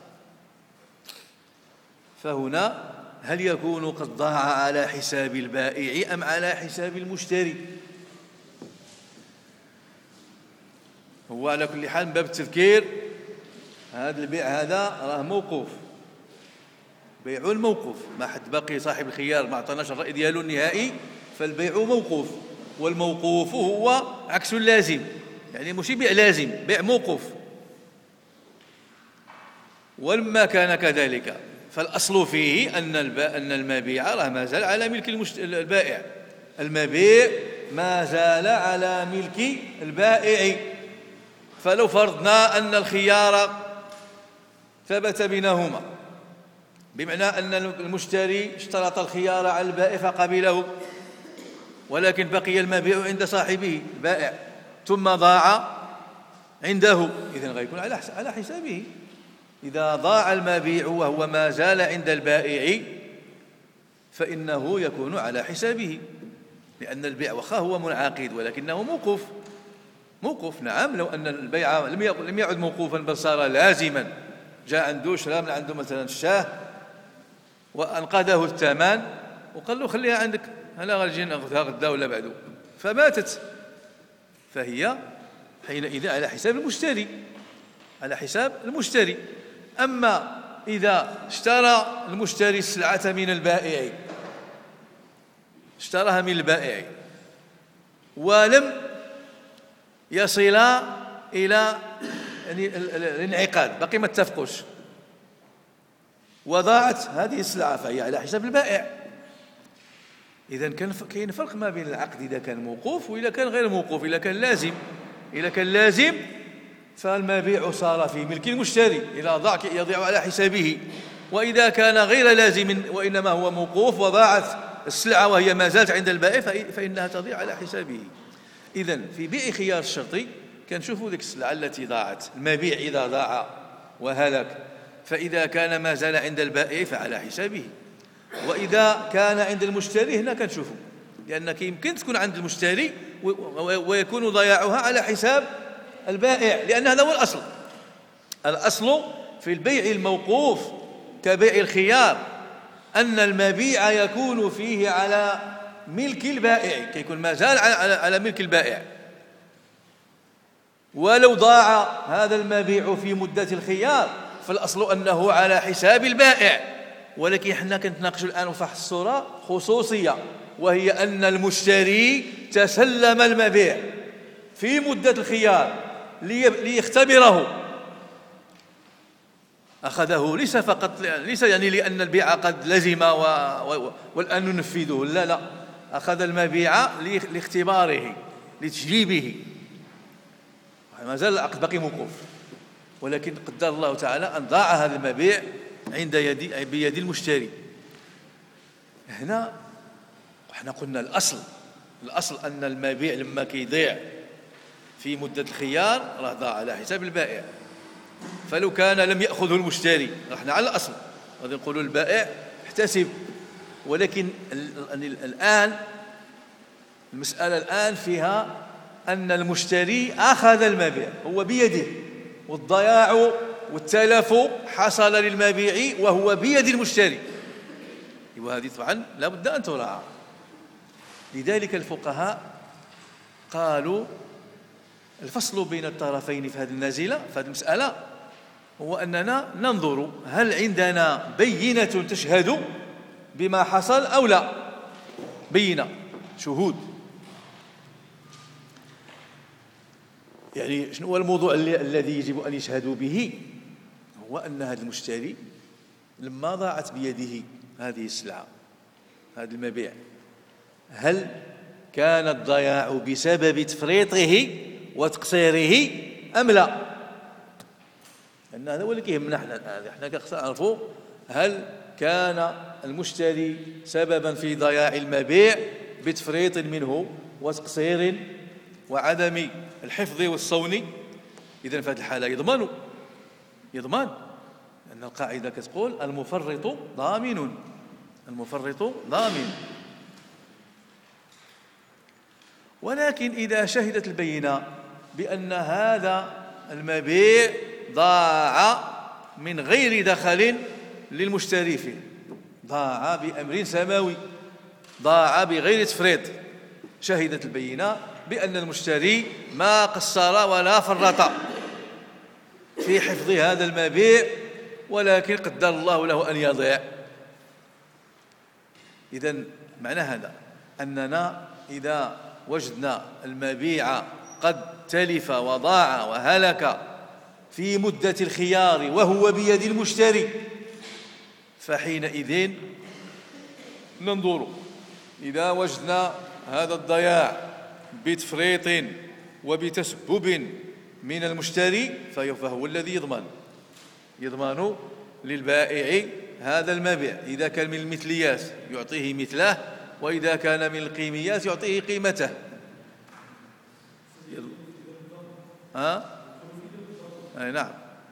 فهنا هل يكون قد ضاع على حساب البائع أم على حساب المشتري؟ هو على كل حال من باب التذكير، هذا البيع هذا راه موقوف، بيع الموقوف، ما حد باقي صاحب الخيار ما عطاناش الرأي ديالو النهائي، فالبيع موقوف، والموقوف هو عكس اللازم، يعني ماشي بيع لازم، بيع موقوف. ولما كان كذلك فالأصل فيه أن المبيع راه ما زال على ملك البائع، المبيع ما زال على ملك البائع. فلو فرضنا أن الخيار ثبت بينهما، بمعنى أن المشتري اشترط الخيار على البائع فقبله، ولكن بقي المبيع عند صاحبه البائع ثم ضاع عنده، إذن غيكون على حسابه. إذا ضاع المبيع وهو ما زال عند البائع فإنه يكون على حسابه، لأن البيع وخا هو منعقد ولكنه موقوف. نعم، لو أن البيع لم يعد موقوفا بل صار لازما، جاء عنده شرا من عنده مثلا الشاه وأنقذه الثمن وقال له خليها عندك، هلا غنجي ناخذها غدا ولا بعده، فماتت، فهي حينئذ على حساب المشتري. أما إذا اشترى المشتري السلعة من البائع، اشتراها من البائع ولم يصل إلى يعني الانعقاد، باقي ما اتفقوش، وضاعت هذه السلعة فهي على حساب البائع. إذن كاين فرق ما بين العقد إذا كان موقوف وإذا كان غير موقوف. إذا كان لازم فالمبيع صار في ملك المشتري، إذا ضاع يضيع على حسابه. وإذا كان غير لازم وإنما هو موقوف وضاعت السلعة وهي ما زالت عند البائع فإنها تضيع على حسابه. إذن في بيع خيار الشرطي كنشوفوا ذيك السلعة التي ضاعت، المبيع إذا ضاع وهلك فإذا كان ما زال عند البائع فعلى حسابه، وإذا كان عند المشتري هنا كنشوفوا، لأنك يمكن تكون عند المشتري ويكون ضياعها على حساب البائع، لأن هذا هو الأصل في البيع الموقوف كبيع الخيار، أن المبيع يكون فيه على ملك البائع، كيكون ما زال على ملك البائع. ولو ضاع هذا المبيع في مدة الخيار فالأصل أنه على حساب البائع. ولكن احنا كنتناقشوا الآن في الصورة خصوصية، وهي أن المشتري تسلم المبيع في مدة الخيار ليختبره، أخذه ليس فقط يعني لأن البيع قد لزم والآن ننفذه، لا، أخذ المبيع لاختباره لتجريبه، ما زال العقد باقي موقوف، ولكن قدر الله تعالى أن ضاع هذا المبيع بيد المشتري. هنا احنا قلنا الأصل أن المبيع لما كيضيع في مدة الخيار راه ضاع على حساب البائع. فلو كان لم يأخذه المشتري رحنا على الأصل، غادي نقولوا البائع احتسب. ولكن الآن المسألة الآن فيها أن المشتري أخذ المبيع هو بيده، والضياع والتلف حصل للمبيع وهو بيد المشتري، وهذه طبعا لا بد أن تراعى. لذلك الفقهاء قالوا الفصل بين الطرفين في هذه النازلة، في هذه المسألة، هو أننا ننظر هل عندنا بينة تشهد بما حصل أو لا. بينة، شهود. يعني شنو هو الموضوع الذي يجب أن يشهدوا به؟ هو أن هذا المشتري لما ضاعت بيده هذه السلعة، هذا المبيع، هل كان الضياع بسبب تفريطه وتقصيره أم لا؟ لأن هذا هو اللي كيهمنا احنا كنخصنا نعرفوا هل كان المشتري سببا في ضياع المبيع بتفريط منه وتقصير وعدم الحفظ والصون. إذن في هذه الحالة يضمن، لأن القاعدة كتقول المفرط ضامن، المفرط ضامن. ولكن إذا شهدت البينة بأن هذا المبيع ضاع من غير دخل للمشتري فيه، ضاع بأمر سماوي، ضاع بغير تفريط، شهدت البينة بأن المشتري ما قصر ولا فرط في حفظ هذا المبيع، ولكن قدر الله له أن يضيع. إذن معنى هذا أننا إذا وجدنا المبيع قد تلف وضاع وهلك في مدة الخيار وهو بيد المشتري، فحينئذ ننظر إذا وجدنا هذا الضياع بتفريط وبتسبب من المشتري فهو الذي يضمن للبائع هذا المبيع. إذا كان من المثليات يعطيه مثله، وإذا كان من القيميات يعطيه قيمته. أي نعم.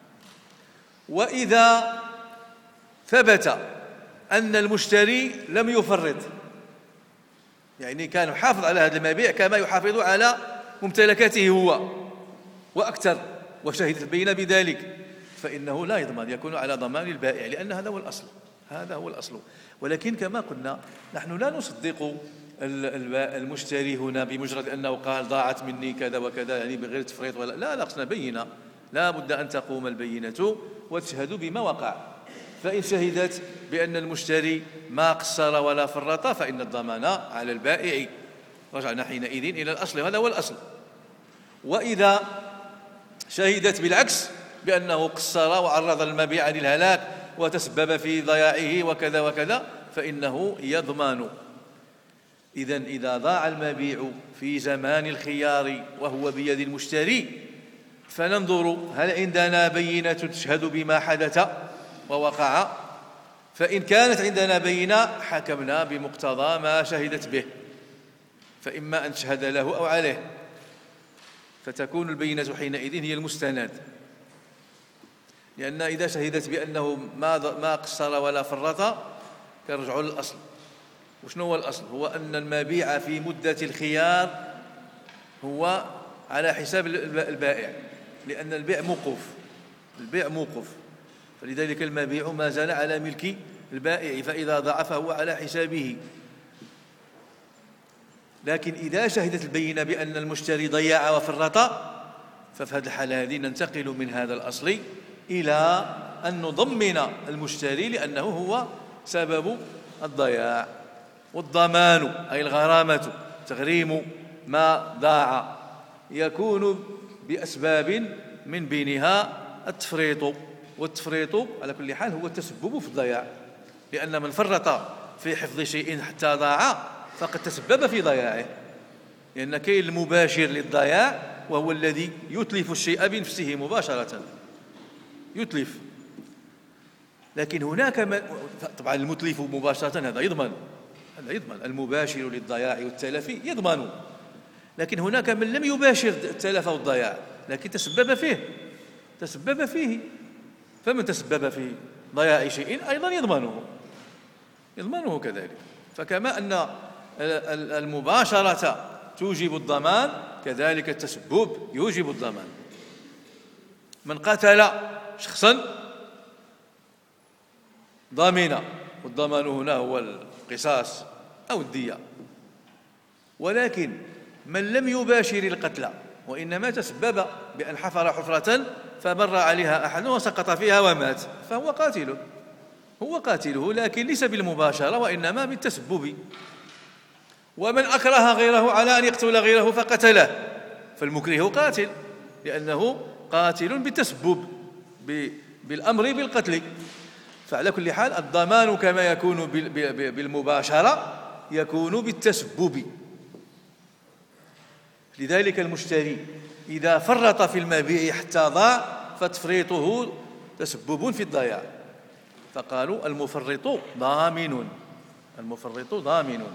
وإذا ثبت أن المشتري لم يفرط، يعني كان يحافظ على هذا المبيع كما يحافظ على ممتلكاته هو وأكثر، وشهدت البينة بذلك، فإنه لا يضمن، يكون على ضمان البائع، لأن هذا هو الأصل. ولكن كما قلنا نحن لا نصدق المشتري هنا بمجرد أنه قال ضاعت مني كذا وكذا، يعني بغير تفريط لا خصنا بينة، لا بد أن تقوم البينة وتشهد بما وقع. فإن شهدت بأن المشتري ما قصر ولا فرط فإن الضمان على البائع، رجعنا حينئذ إلى الأصل، هذا هو الأصل. وإذا شهدت بالعكس بأنه قصر وعرض المبيع للهلاك وتسبب في ضياعه وكذا وكذا فإنه يضمن. إذن إذا ضاع المبيع في زمان الخيار وهو بيد المشتري فننظر هل عندنا بينة تشهد بما حدث ووقع. فإن كانت عندنا بينة حكمنا بمقتضى ما شهدت به، فإما أن تشهد له أو عليه، فتكون البينة حينئذ هي المستند. لأن إذا شهدت بأنه ما قصر ولا فرط كرجع للأصل. وشنو هو الأصل؟ هو أن المبيع في مدة الخيار هو على حساب البائع، لأن البيع موقوف، فلذلك المبيع ما زال على ملك البائع، فإذا ضاع فهو على حسابه. لكن إذا شهدت البينة بأن المشتري ضيع وفرط ففي هذه الحالة هذه ننتقل من هذا الأصل إلى أن نضمن المشتري لأنه هو سبب الضياع. والضمان أي الغرامة، تغريم ما ضاع، يكون بأسباب من بينها التفريط، والتفريط على كل حال هو التسبب في الضياع، لأن من فرط في حفظ شيء حتى ضاع فقد تسبب في ضياعه، لأن كاين المباشر للضياع وهو الذي يتلف الشيء بنفسه مباشرة، يتلف. لكن هناك طبعا المتلف مباشرة هذا يضمن، المباشر للضياع والتلف يضمن. لكن هناك من لم يباشر التلف والضياع لكن تسبب فيه، فمن تسبب في ضياع شيء أيضا يضمنه كذلك. فكما أن المباشرة توجب الضمان كذلك التسبب يوجب الضمان. من قتل شخصا ضامن، والضمان هنا هو القصاص أو الدية. ولكن من لم يباشر القتل وإنما تسبب بأن حفر حفرة فمر عليها أحد وسقط فيها ومات فهو قاتله، هو قاتله، لكن ليس بالمباشرة وإنما بالتسبب. ومن أكره غيره على أن يقتل غيره فقتله فالمكره قاتل، لأنه قاتل بالتسبب بالأمر بالقتل. فعلى كل حال الضمان كما يكون بالمباشرة يكون بالتسبب. لذلك المشتري إذا فرط في المبيع حتى ضاع فتفريطه تسبب في الضياع، فقالوا المفرط ضامن، المفرط ضامن.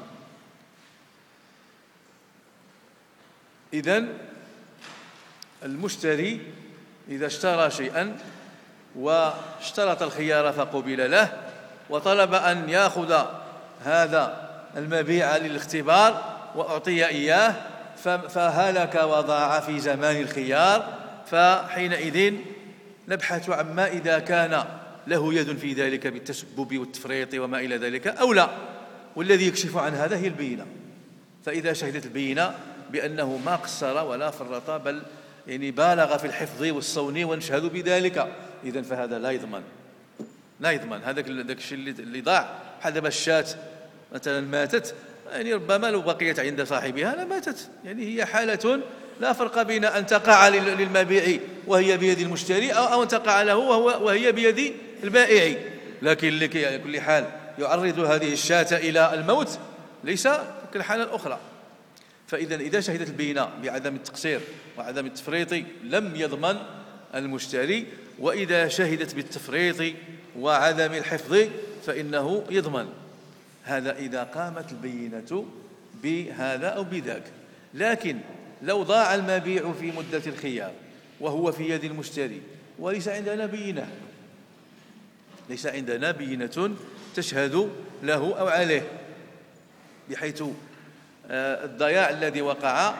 إذن المشتري إذا اشترى شيئا واشترط الخيار فقبل له وطلب أن يأخذ هذا المبيع للاختبار وأعطي إياه فهلك وضاع في زمان الخيار، فحينئذ نبحث عما إذا كان له يد في ذلك بالتسبب والتفريط وما إلى ذلك أو لا، والذي يكشف عن هذا هي البينة. فإذا شهدت البينة بأنه ما قصر ولا فرط بل يعني بالغ في الحفظ والصون ونشهد بذلك، إذن فهذا لا يضمن، لا يضمن. هذاك الشيء اللي ضاع حدب الشاة مثلا ماتت، يعني ربما لو بقيت عند صاحبها لماتت، يعني هي حالة لا فرق بين أن تقع للمبيع وهي بيد المشتري أو أن تقع له وهي بيد البائع. لكن لكي على كل حال يعرض هذه الشاة إلى الموت ليس كالحالة الأخرى. فإذا إذا شهدت البينة بعدم التقصير وعدم التفريط لم يضمن المشتري، وإذا شهدت بالتفريط وعدم الحفظ فإنه يضمن. هذا إذا قامت البينة بهذا أو بذاك. لكن لو ضاع المبيع في مدة الخيار وهو في يد المشتري وليس عندنا بينة، ليس عندنا بينة تشهد له أو عليه، بحيث الضياع الذي وقع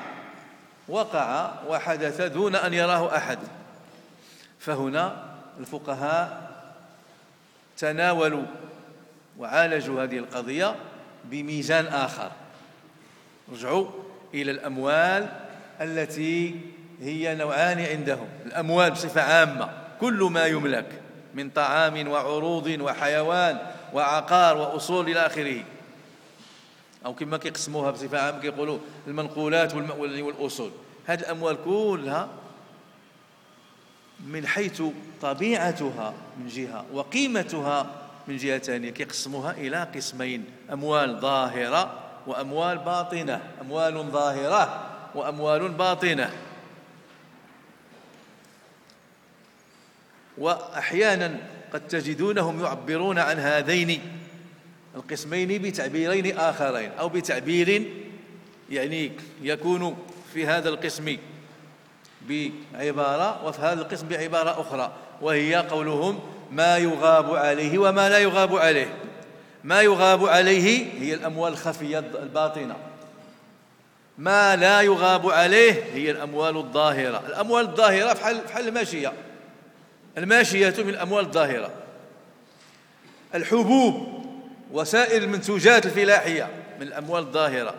وحدث دون أن يراه أحد، فهنا الفقهاء تناولوا وعالجوا هذه القضية بميزان آخر. رجعوا إلى الأموال التي هي نوعان عندهم. الأموال بصفة عامة كل ما يملك من طعام وعروض وحيوان وعقار وأصول إلى آخره، أو كما كيقسموها بصفة عامة كيقولوا المنقولات والأصول. هذه الأموال كلها من حيث طبيعتها من جهة وقيمتها من جهة ثانية كيقسموها إلى قسمين: أموال ظاهرة وأموال باطنة. أموال ظاهرة وأموال باطنة. وأحيانا قد تجدونهم يعبرون عن هذين القسمين بتعبيرين آخرين، أو بتعبير يعني يكون في هذا القسم بعبارة وفي هذا القسم بعبارة أخرى، وهي قولهم ما يغاب عليه وما لا يغاب عليه. ما يغاب عليه هي الأموال الخفية الباطنة، ما لا يغاب عليه هي الأموال الظاهرة. الأموال الظاهرة بحال الماشية، الماشية من الأموال الظاهرة. الحبوب وسائر المنتوجات الفلاحية من الأموال الظاهرة.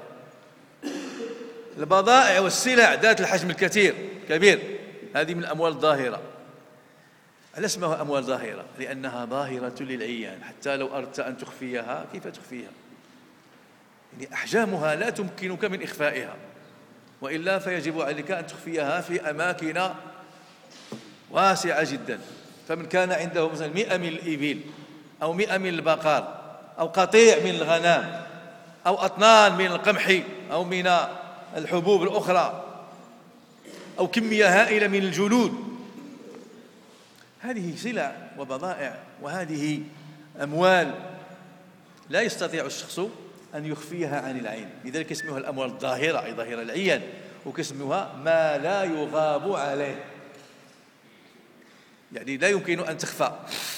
البضائع والسلع ذات الحجم كبير هذه من الأموال الظاهرة. على اسمها أموال ظاهرة لأنها ظاهرة للعيان، حتى لو أردت أن تخفيها كيف تخفيها؟ يعني أحجامها لا تمكنك من إخفائها، وإلا فيجب عليك أن تخفيها في أماكن واسعة جدا. فمن كان عنده مثلا 100 من الإبل أو 100 من البقر أو قطيع من الغنم أو أطنان من القمح أو من الحبوب الأخرى أو كمية هائلة من الجلود، هذه سلع وبضائع، وهذه أموال لا يستطيع الشخص أن يخفيها عن العين. لذلك اسمها الأموال الظاهرة أي ظاهرة العيان، وكاسمها ما لا يغاب عليه، يعني لا يمكن أن تخفى.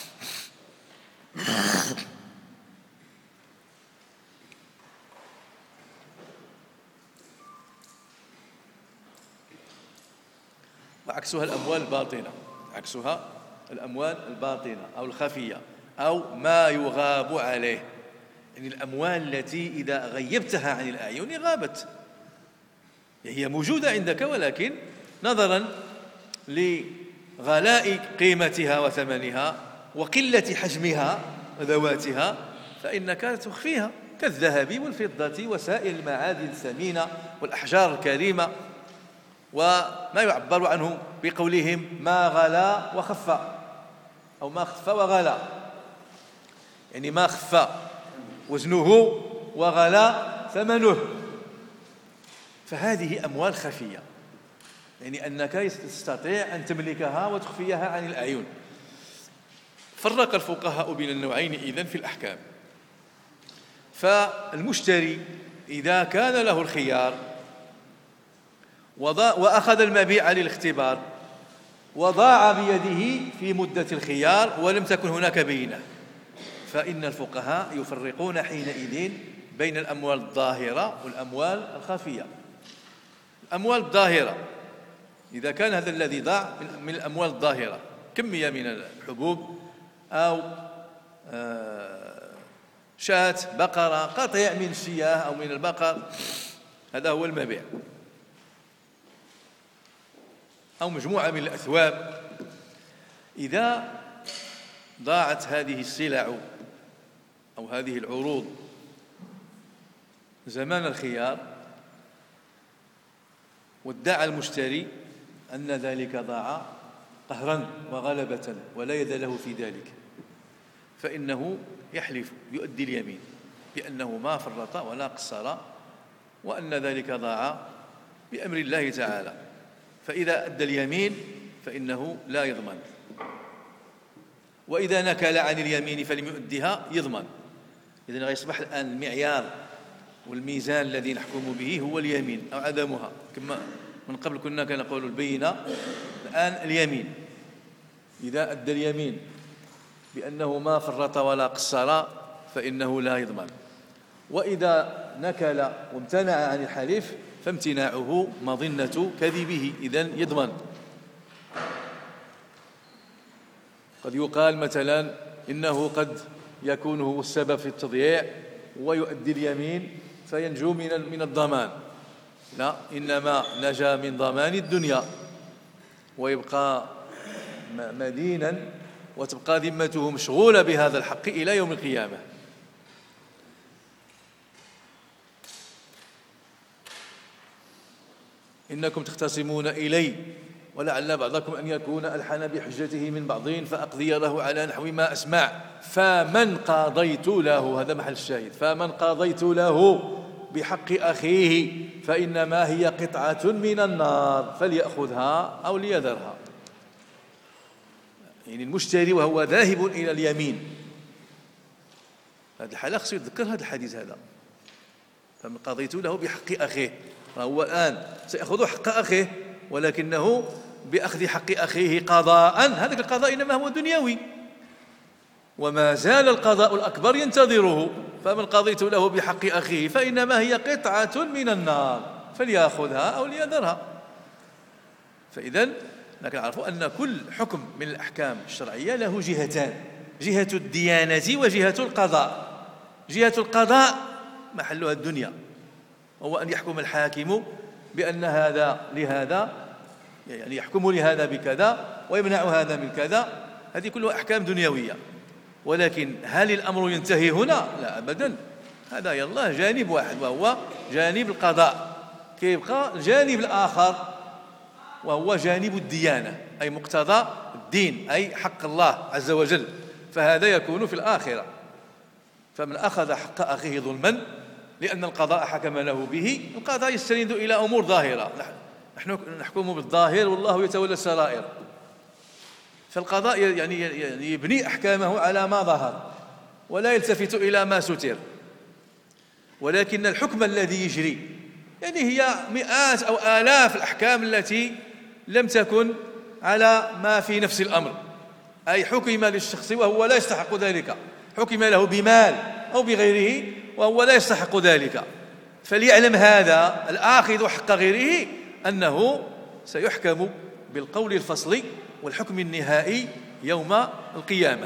وعكسها الأموال الباطنة، عكسها الأموال الباطنة أو الخفية أو ما يغاب عليه، يعني الأموال التي إذا غيبتها عن الأعين غابت، هي موجودة عندك، ولكن نظرا لغلاء قيمتها وثمنها وقلة حجمها وذواتها فإنك تخفيها، كالذهب والفضة وسائر المعادن الثمينة والأحجار الكريمة، وما يعبر عنه بقولهم ما غلا وخف، أو ما خف وغلا، يعني ما خف وزنه وغلا ثمنه. فهذه أموال خفية، يعني أنك تستطيع أن تملكها وتخفيها عن الأعين. فرق الفقهاء بين النوعين إذن في الأحكام. فالمشتري إذا كان له الخيار وأخذ المبيع للاختبار وضاع بيده في مدة الخيار ولم تكن هناك بينة، فإن الفقهاء يفرقون حينئذ بين الأموال الظاهرة والأموال الخفية. الأموال الظاهرة إذا كان هذا الذي ضاع من الأموال الظاهرة كمية من الحبوب أو شاة، بقرة، قطع من الشياه أو من البقر، هذا هو المبيع، أو مجموعة من الأثواب. إذا ضاعت هذه السلع أو هذه العروض زمان الخيار وادعى المشتري أن ذلك ضاع قهرا وغلبة ولا يد له في ذلك، فإنه يحلف، يؤدي اليمين بأنه ما فرط ولا قصر، وأن ذلك ضاع بأمر الله تعالى. فإذا أدى اليمين فإنه لا يضمن، وإذا نكل عن اليمين فلم يؤدها يضمن. إذن يصبح الآن المعيار والميزان الذي نحكم به هو اليمين أو عدمها، كما من قبل كنا نقول البينة، الآن اليمين. إذا أدى اليمين بأنه ما فرط ولا قصر فإنه لا يضمن، وإذا نكل وامتنع عن الحلف فامتناعه مظنة كذبه، إذن يضمن. قد يقال مثلا إنه قد يكون هو السبب في التضييع ويؤدي اليمين فينجو من الضمان، لا، إنما نجا من ضمان الدنيا ويبقى مدينا وتبقى ذمته مشغولة بهذا الحق إلى يوم القيامة. إنكم تختصمون إلي ولعل بعضكم أن يكون ألحن بحجته من بعضين فأقضي له على نحو ما أسمع فمن قضيت له، هذا محل الشاهد، فمن قضيت له بحق أخيه فإنما هي قطعة من النار فليأخذها أو ليذرها. يعني المشتري وهو ذاهب إلى اليمين، هذه الحالة خصو يتذكر هذا الحديث هذا، فمن قضيت له بحق أخيه، فهو الآن سيأخذ حق أخيه ولكنه بأخذ حق أخيه قضاء، هذا القضاء إنما هو دنيوي وما زال القضاء الأكبر ينتظره. فمن قضيت له بحق أخيه فإنما هي قطعة من النار فليأخذها أو ليذرها. فإذن لكن نعرف أن كل حكم من الأحكام الشرعية له جهتان، جهة الديانة وجهة القضاء. جهة القضاء محلها الدنيا، وهو أن يحكم الحاكم بأن هذا لهذا، يعني يحكم لهذا بكذا ويمنع هذا من كذا، هذه كلها أحكام دنيوية. ولكن هل الأمر ينتهي هنا؟ لا أبدا، هذا يلا جانب واحد وهو جانب القضاء، كيبقى الجانب الآخر وهو جانب الديانة، أي مقتضى الدين، أي حق الله عز وجل، فهذا يكون في الآخرة. فمن أخذ حق أخيه ظلما لأن القضاء حكم له به، القضاء يستند إلى أمور ظاهرة، نحن نحكم بالظاهر والله يتولى السرائر. فالقضاء يعني يبني أحكامه على ما ظهر ولا يلتفت إلى ما ستر. ولكن الحكم الذي يجري يعني هي مئات أو آلاف الأحكام التي لم تكن على ما في نفس الأمر، أي حكم للشخص وهو لا يستحق ذلك، حكم له بمال أو بغيره وهو لا يستحق ذلك. فليعلم هذا الآخذ حق غيره أنه سيحكم بالقول الفصل والحكم النهائي يوم القيامة.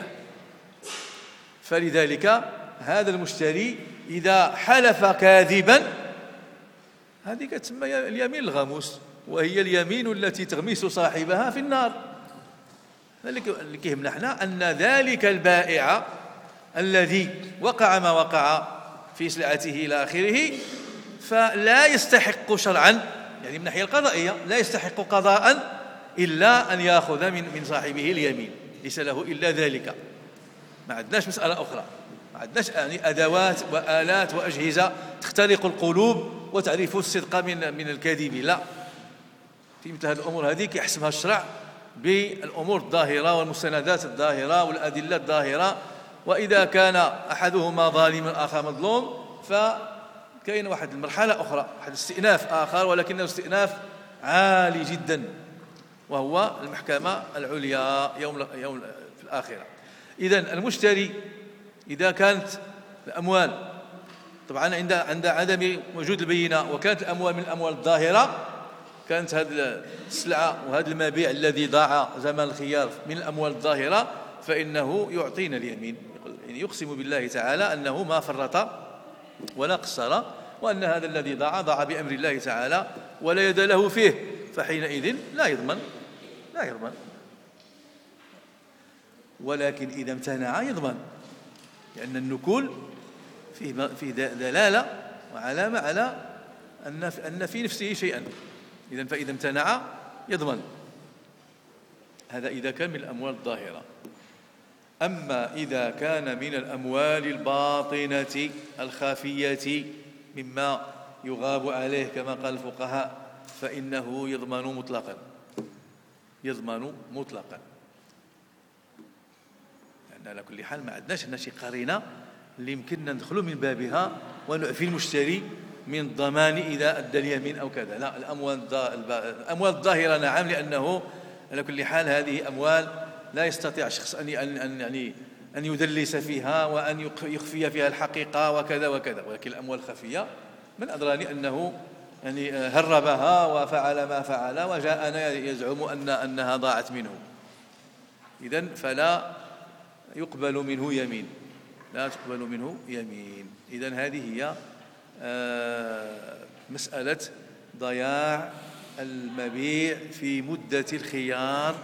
فلذلك هذا المشتري إذا حلف كاذبا هذه كتسمى اليمين الغموس، وهي اليمين التي تغمس صاحبها في النار. اللي كيهمنا حنا أن ذلك البائع الذي وقع ما وقع في سلعته إلى آخره فلا يستحق شرعا، يعني من الناحية القضائية لا يستحق قضاء إلا أن يأخذ من صاحبه اليمين، ليس له إلا ذلك. ما عندناش مسألة أخرى، ما عندناش يعني أدوات وآلات وأجهزة تخترق القلوب وتعرف الصدق من الكذب، لا. في مثل هذه الأمور هذه كيحسمها الشرع بالأمور الظاهرة والمستندات الظاهرة والأدلة الظاهرة، وإذا كان أحدهما ظالما الآخر مظلوم فكاين واحد المرحلة أخرى، واحد استئناف آخر، ولكنه استئناف عالي جدا، وهو المحكمة العليا يوم في الآخرة. إذن المشتري إذا كانت الأموال طبعا عند عدم وجود البينة، وكانت الأموال من الأموال الظاهرة، كانت هذه السلعة وهذا المبيع الذي ضاع زمان الخيار من الأموال الظاهرة، فإنه يعطينا اليمين، يعني يقسم بالله تعالى أنه ما فرط ولا قصر، وأن هذا الذي ضاع بأمر الله تعالى ولا يد له فيه، فحينئذ لا يضمن. ولكن إذا امتنع يضمن، لأن النكول فيه دلالة وعلامة على أن في نفسه شيئا، إذن فإذا امتنع يضمن. هذا إذا كان من الأموال الظاهرة. أما إذا كان من الأموال الباطنة الخافية مما يغاب عليه كما قال الفقهاء فإنه يضمن مطلقا. لأن على كل حال ما عندناش هنا شي قرينة اللي يمكننا ندخلوا من بابها ونعفي المشتري من الضمان إذا أدى اليمين أو كذا، لا. الأموال الظاهرة نعم، لأنه على كل حال هذه أموال لا يستطيع الشخص أن يدلس فيها وأن يخفي فيها الحقيقة وكذا وكذا. ولكن الأموال الخفية من أدراني أنه يعني هربها وفعل ما فعل وجاءنا يزعم أنها ضاعت منه، إذن فلا يقبل منه يمين، لا تقبل منه يمين. إذن هذه هي مسألة ضياع المبيع في مدة الخيار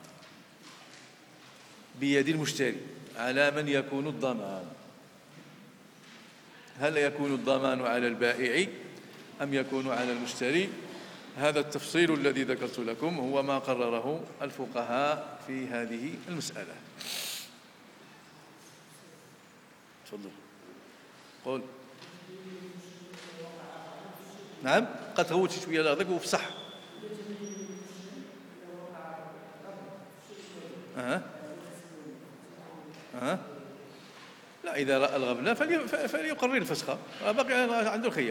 بيد المشتري. على من يكون الضمان؟ هل يكون الضمان على البائع أم يكون على المشتري؟ هذا التفصيل الذي ذكرت لكم هو ما قرره الفقهاء في هذه المسألة. تفضل قول. نعم قد تغوت شوية لغضك وفصح. لا، إذا رأى الغبنة فليقرر الفسخ، باقي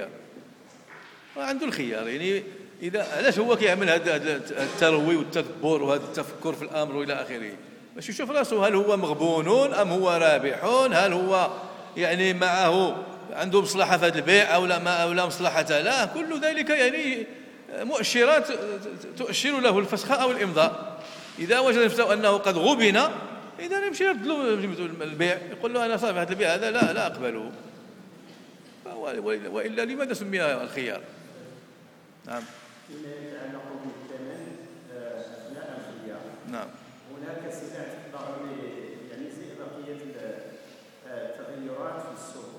عنده الخيار يعني إذا علاش هو كيعمل هذا التروي والتدبر وهذا التفكر في الأمر وإلى آخره، باش يشوف راسه هل هو مغبون أم هو رابح، هل هو يعني معه عنده مصلحة في هذا البيع أو لا مصلحة لا. كل ذلك يعني مؤشرات تؤشر له الفسخ أو الإمضاء. إذا وجد نفسه أنه قد غبن إذا يمشي يرد له البيع، يقول له أنا صاحب هذا البيع هذا لا أقبله، وإلا لماذا سمي الخيار؟ نعم. فيما يتعلق بالثمن أثناء الخيار، نعم. هناك سلع تخضع يعني زي بقية التغيرات في السوق،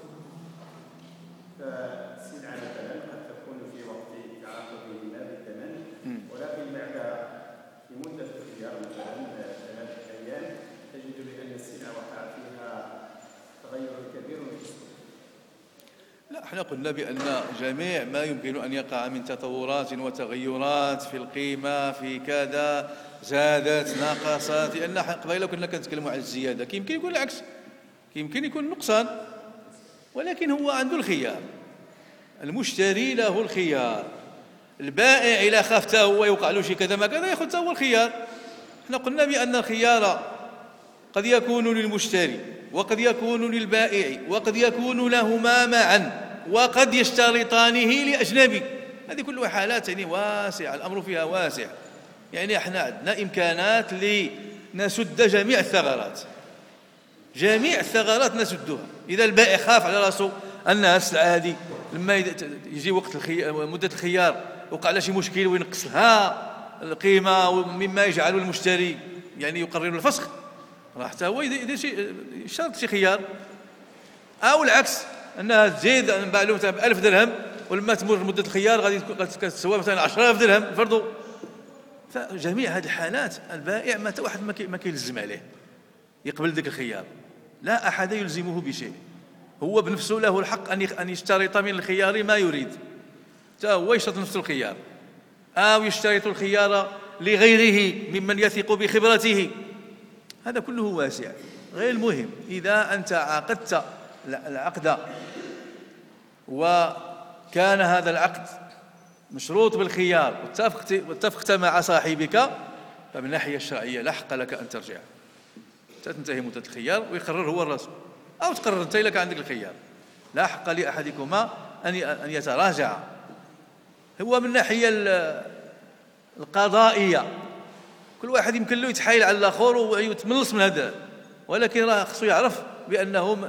فسلعة مثلا قد تكون في وقت تعاقدهما بالثمن، ولكن بعد في مدة الخيار مثلا 3 أيام تجد بأن السلعة وقع فيها تغير كبير في السوق. لا، احنا قلنا بأن جميع ما يمكن أن يقع من تطورات وتغيرات في القيمة في كذا زادت نقصت، لأن قبيله كنا كنتكلموا على الزيادة، يمكن يكون العكس، يمكن يكون نقصان، ولكن هو عنده الخيار. المشتري له الخيار، البائع إذا خاف هو يوقع له شيء كذا ما كذا ياخذ هو الخيار. احنا قلنا بأن الخيار قد يكون للمشتري وقد يكون للبائع وقد يكون لهما معا وقد يشترطانه لأجنبي. هذه كلها حالات يعني واسعة، الأمر فيها واسع، يعني احنا عندنا إمكانات لنسد جميع الثغرات نسدها. إذا البائع خاف على رأسه أن السلعة هذه لما يجي وقت مدة الخيار وقع له شي مشكل وينقص لها القيمة مما يجعل المشتري يعني يقرر الفسخ، راه حتى هو يدير يشترط شي خيار. أو العكس، أنها تزيد نباع له مثلا ب1000 درهم، ولما تمر مدة الخيار غادي تسوى مثلا 10000 درهم فرضوا. فجميع هذه الحالات البائع ما واحد ما كيلزم عليه يقبل ذاك الخيار، لا أحد يلزمه بشيء، هو بنفسه له الحق أن يشترط من الخيار ما يريد، حتى هو يشترط نفسه الخيار، أو يشترط الخيار لغيره ممن يثق بخبرته. هذا كله واسع. غير المهم إذا أنت عقدت العقد وكان هذا العقد مشروط بالخيار واتفقت مع صاحبك، فمن الناحية الشرعية لا حق لك أن ترجع تنتهي مدة الخيار ويقرر هو الرسول، أو تقرر أنت لك عندك الخيار. لا حق لأحدكما أن يتراجع. هو من الناحية القضائية كل واحد يمكن له يتحايل على الآخر ويتملص من هذا، ولكن راه خصو يعرف بأنهم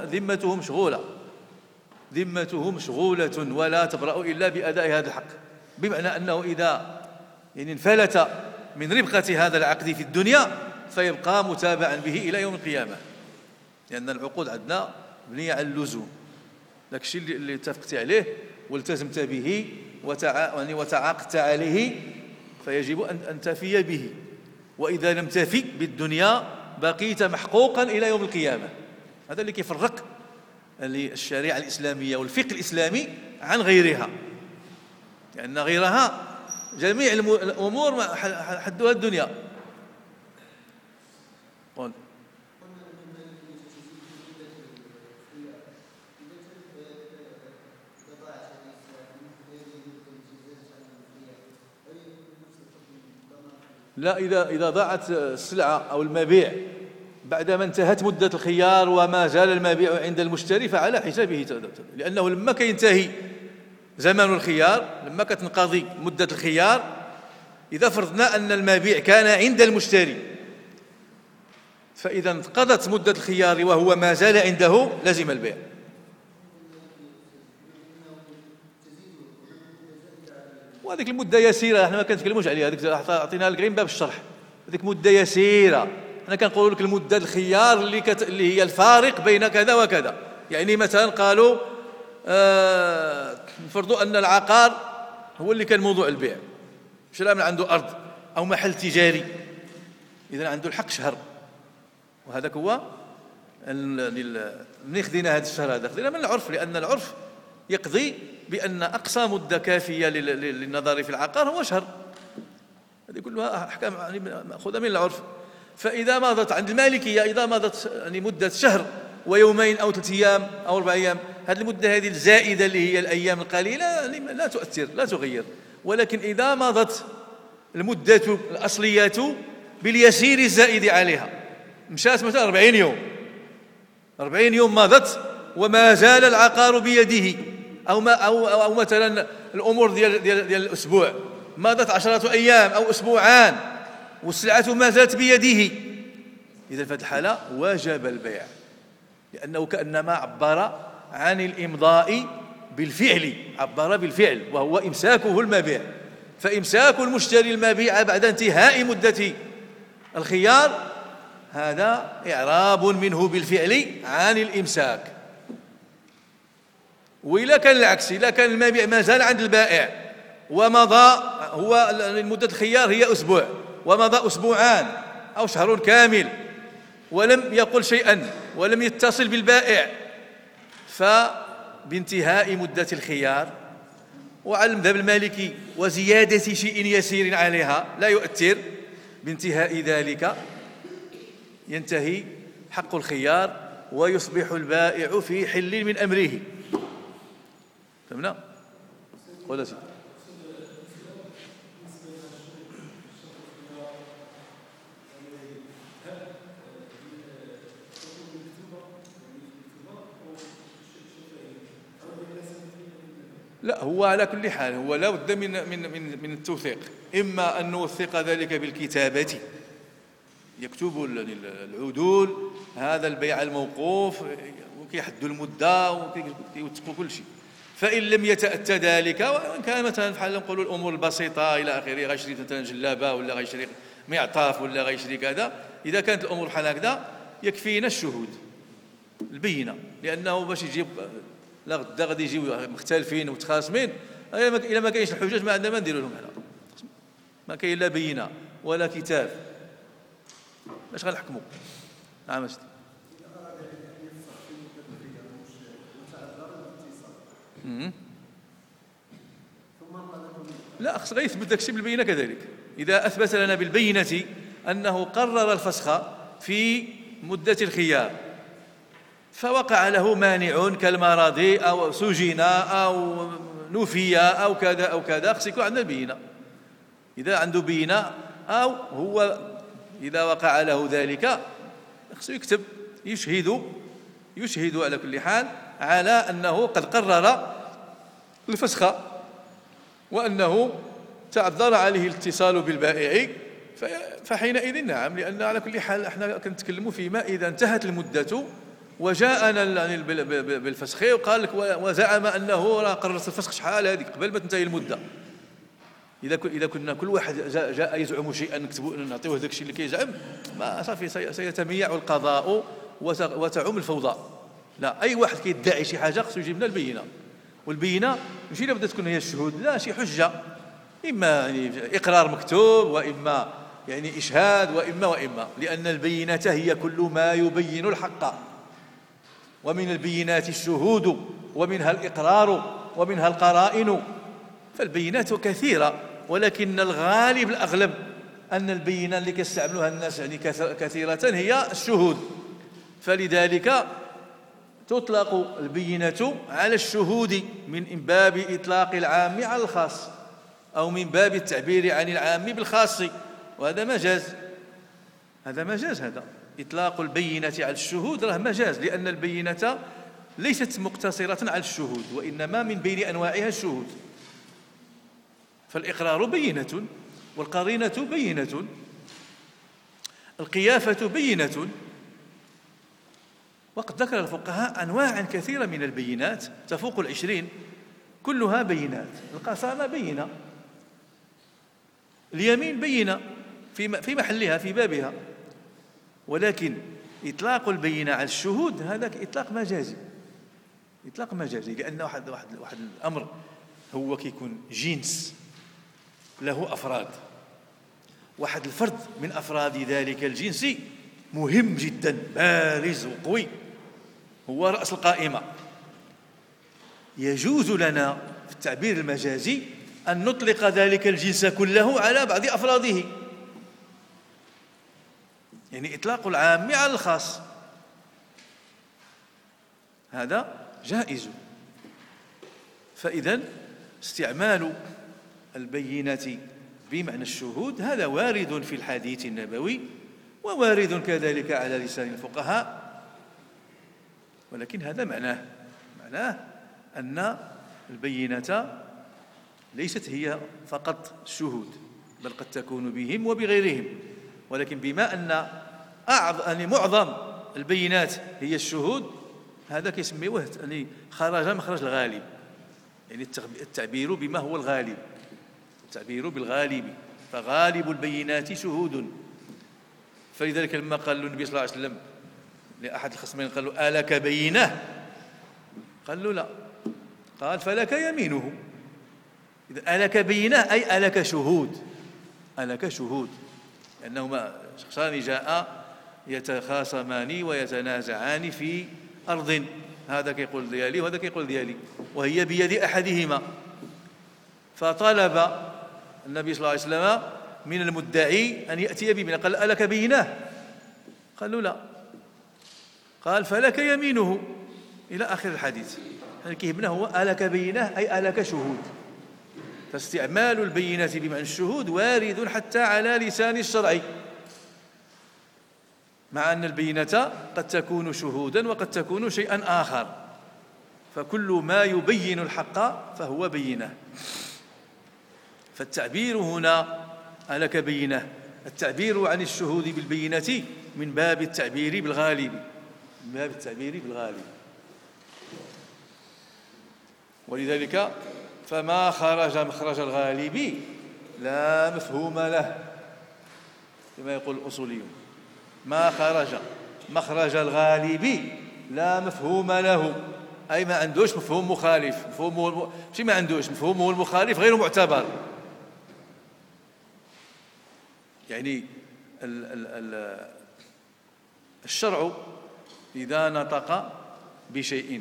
ذمتهم مشغولة ولا تبرأ إلا بأداء هذا الحق، بمعنى أنه إذا يعني انفلت من ربقة هذا العقد في الدنيا فيبقى متابعا به إلى يوم القيامة، لأن العقود عندنا مبنية على اللزوم. داك الشيء اللي اتفقت عليه والتزمت به وتعاقدت عليه فيجب أن تفي به، وإذا لم تفي بالدنيا بقيت محقوقا إلى يوم القيامة. هذا اللي كيفرق الشريعة الإسلامية والفقه الإسلامي عن غيرها، لأن غيرها جميع الأمور حدها الدنيا. قول. لا، إذا ضاعت السلعة أو المبيع بعدما انتهت مدة الخيار وما زال المبيع عند المشتري فعلى حسابه، لأنه لما كينتهي زمن الخيار، لما كتنقضي مدة الخيار، إذا فرضنا أن المبيع كان عند المشتري فإذا انقضت مدة الخيار وهو ما زال عنده لزم البيع. وهذيك المدة يسيرة، احنا ما كنتكلموش عليها، هذيك عطيناها لك غير من باب الشرح. هذيك مدة يسيرة، احنا كنقولوا لك المدة الخيار اللي هي الفارق بين كذا وكذا. يعني مثلا قالوا نفرضوا أن العقار هو اللي كان موضوع البيع، شرى من عنده أرض أو محل تجاري، إذا عنده الحق شهر، وهذاك هو من خدينا هذا الشهر، هذا خدينا من العرف، لأن العرف يقضي بأن أقصى مدة كافية للنظر في العقار هو شهر. هذه كلها أحكام مأخوذة من العرف. فإذا مضت عند المالكية، إذا مضت يعني مدة شهر ويومين أو 3 أيام أو 4 أيام، هذه المدة هذه الزائدة اللي هي الأيام القليلة لا تؤثر، لا تغير. ولكن إذا مضت المدة الأصلية باليسير الزائد عليها، مشات مثلا 40 يوم مضت وما زال العقار بيده، أو مثلا الأمور ديال الأسبوع مضت 10 أيام أو أسبوعان والسلعة ما زالت بيده، إذا في هذه الحالة وجب البيع، لأنه كأنما عبر عن الإمضاء بالفعل، عبر بالفعل وهو إمساكه المبيع. فإمساك المشتري المبيع بعد انتهاء مدة الخيار هذا إعراب منه بالفعل عن الإمساك. وإذا كان العكس، إذا كان المبيع ما زال عند البائع ومضى هو مدة الخيار هي أسبوع ومضى أسبوعان أو شهر كامل ولم يقل شيئا ولم يتصل بالبائع، فبانتهاء مدة الخيار وعلى المذهب المالكي وزيادة شيء يسير عليها لا يؤثر، بانتهاء ذلك ينتهي حق الخيار ويصبح البائع في حل من أمره. فهمنا؟ ولا سيدي؟ لا، هو على كل حال هو لا بد من التوثيق، إما أن نوثق ذلك بالكتابة، يكتب العدول هذا البيع الموقوف وكيحدوا المدة وكيوثقوا كل شيء، فإن لم يتأتى ذلك، وإن كان مثلا بحال نقولوا الأمور البسيطة إلى آخره، غيشري مثلا جلابة ولا غيشري معطاف ولا غيشري كذا، إذا كانت الأمور بحال هكذا يكفينا الشهود البينة، لأنه باش يجيب لا غدا غادي يجيو مختلفين ومتخاصمين، إلا ما كاينش الحجج ما عندنا ما نديروا لهم حنا، ما كاين لا بينة ولا كتاب، باش غنحكموا؟ نعم سيدي. لا، خص غيثبت داك الشيء بالبينة كذلك. إذا أثبت لنا بالبينة أنه قرر الفسخ في مدة الخيار فوقع له مانع كالمرض أو سجن أو نفي أو كذا أو كذا، خص يكون عندنا البينة. إذا عنده بينة أو هو إذا وقع له ذلك خص يكتب يشهد على كل حال على أنه قد قرر الفسخ وأنه تعذر عليه الاتصال بالبائع، فحينئذ نعم، لأن على كل حال احنا كنتكلموا فيما إذا انتهت المدة وجاءنا بالفسخ وقال لك وزعم أنه راه قررت الفسخ شحال هذيك قبل ما تنتهي المدة. إذا كنا كل واحد جاء يزعم شيئا نعطيوه ذاك الشيء اللي كيزعم، ما صافي سيتميع القضاء وتعم الفوضى. لا، أي واحد كيدعي شي حاجة خصو يجيب لنا البينة، والبينة ماشي لابد تكون هي الشهود، لا، شي حجة، إما يعني إقرار مكتوب وإما يعني إشهاد وإما، لأن البينة هي كل ما يبين الحق، ومن البينات الشهود ومنها الإقرار ومنها القرائن، فالبينات كثيرة، ولكن الغالب الأغلب أن البينة اللي كيستعملوها الناس يعني كثيرة هي الشهود. فلذلك تطلق البينة على الشهود من باب إطلاق العام على الخاص، أو من باب التعبير عن العام بالخاص، وهذا مجاز. هذا إطلاق البينة على الشهود راه مجاز، لأن البينة ليست مقتصرة على الشهود، وإنما من بين أنواعها الشهود. فالإقرار بينة، والقرينة بينة، القيافة بينة. وقد ذكر الفقهاء أنواعا كثيرة من البينات تفوق 20، كلها بينات. القسامة بينة، اليمين بينة في محلها في بابها، ولكن إطلاق البينة على الشهود هذا إطلاق مجازي، لأن واحد الأمر هو كيكون جنس له أفراد، واحد الفرد من أفراد ذلك الجنس مهم جدا بارز وقوي، هو رأس القائمة. يجوز لنا في التعبير المجازي أن نطلق ذلك الجنس كله على بعض أفراده، يعني إطلاق العام على الخاص، هذا جائز. فإذن استعمال البينة بمعنى الشهود هذا وارد في الحديث النبوي، ووارد كذلك على لسان الفقهاء، ولكن هذا معناه أن البينة ليست هي فقط الشهود، بل قد تكون بهم وبغيرهم، ولكن بما أن معظم البينات هي الشهود، هذا كيسميوه يعني خرج مخرج الغالب، يعني التعبير بما هو الغالب، التعبير بالغالب، فغالب البينات شهود. فلذلك لما قال له النبي صلى الله عليه وسلم لأحد الخصمين، قال له ألك بينة؟ قال له لا، قال فلك يمينه. إذا ألك بينة أي ألك شهود، لأنهما شخصان جاء يتخاصمان ويتنازعان في أرض، هذا كيقول ديالي وهذا كيقول ديالي، وهي بيد أحدهما، فطلب النبي صلى الله عليه وسلم من المدعي أن يأتي ببينة، قال ألك بينة؟ قال له لا، قال فلك يمينه إلى آخر الحديث. يعني كيهمنا هو ألك بينة أي ألك شهود. فاستعمال البينة بمعنى الشهود وارد حتى على لسان الشرع، مع أن البينة قد تكون شهودا وقد تكون شيئا آخر، فكل ما يبين الحق فهو بينة. فالتعبير هنا ألك بينة، التعبير عن الشهود بالبينة من باب التعبير بالغالب، ولذلك فما خرج مخرج الغالب لا مفهوم له، كما يقول الأصوليون. ما خرج مخرج الغالب لا مفهوم له، أي ما عندوش مفهوم مخالف. مفهومه ماشي ما عندوش، مفهومه المخالف غير معتبر. يعني الشرع إذا نطق بشيء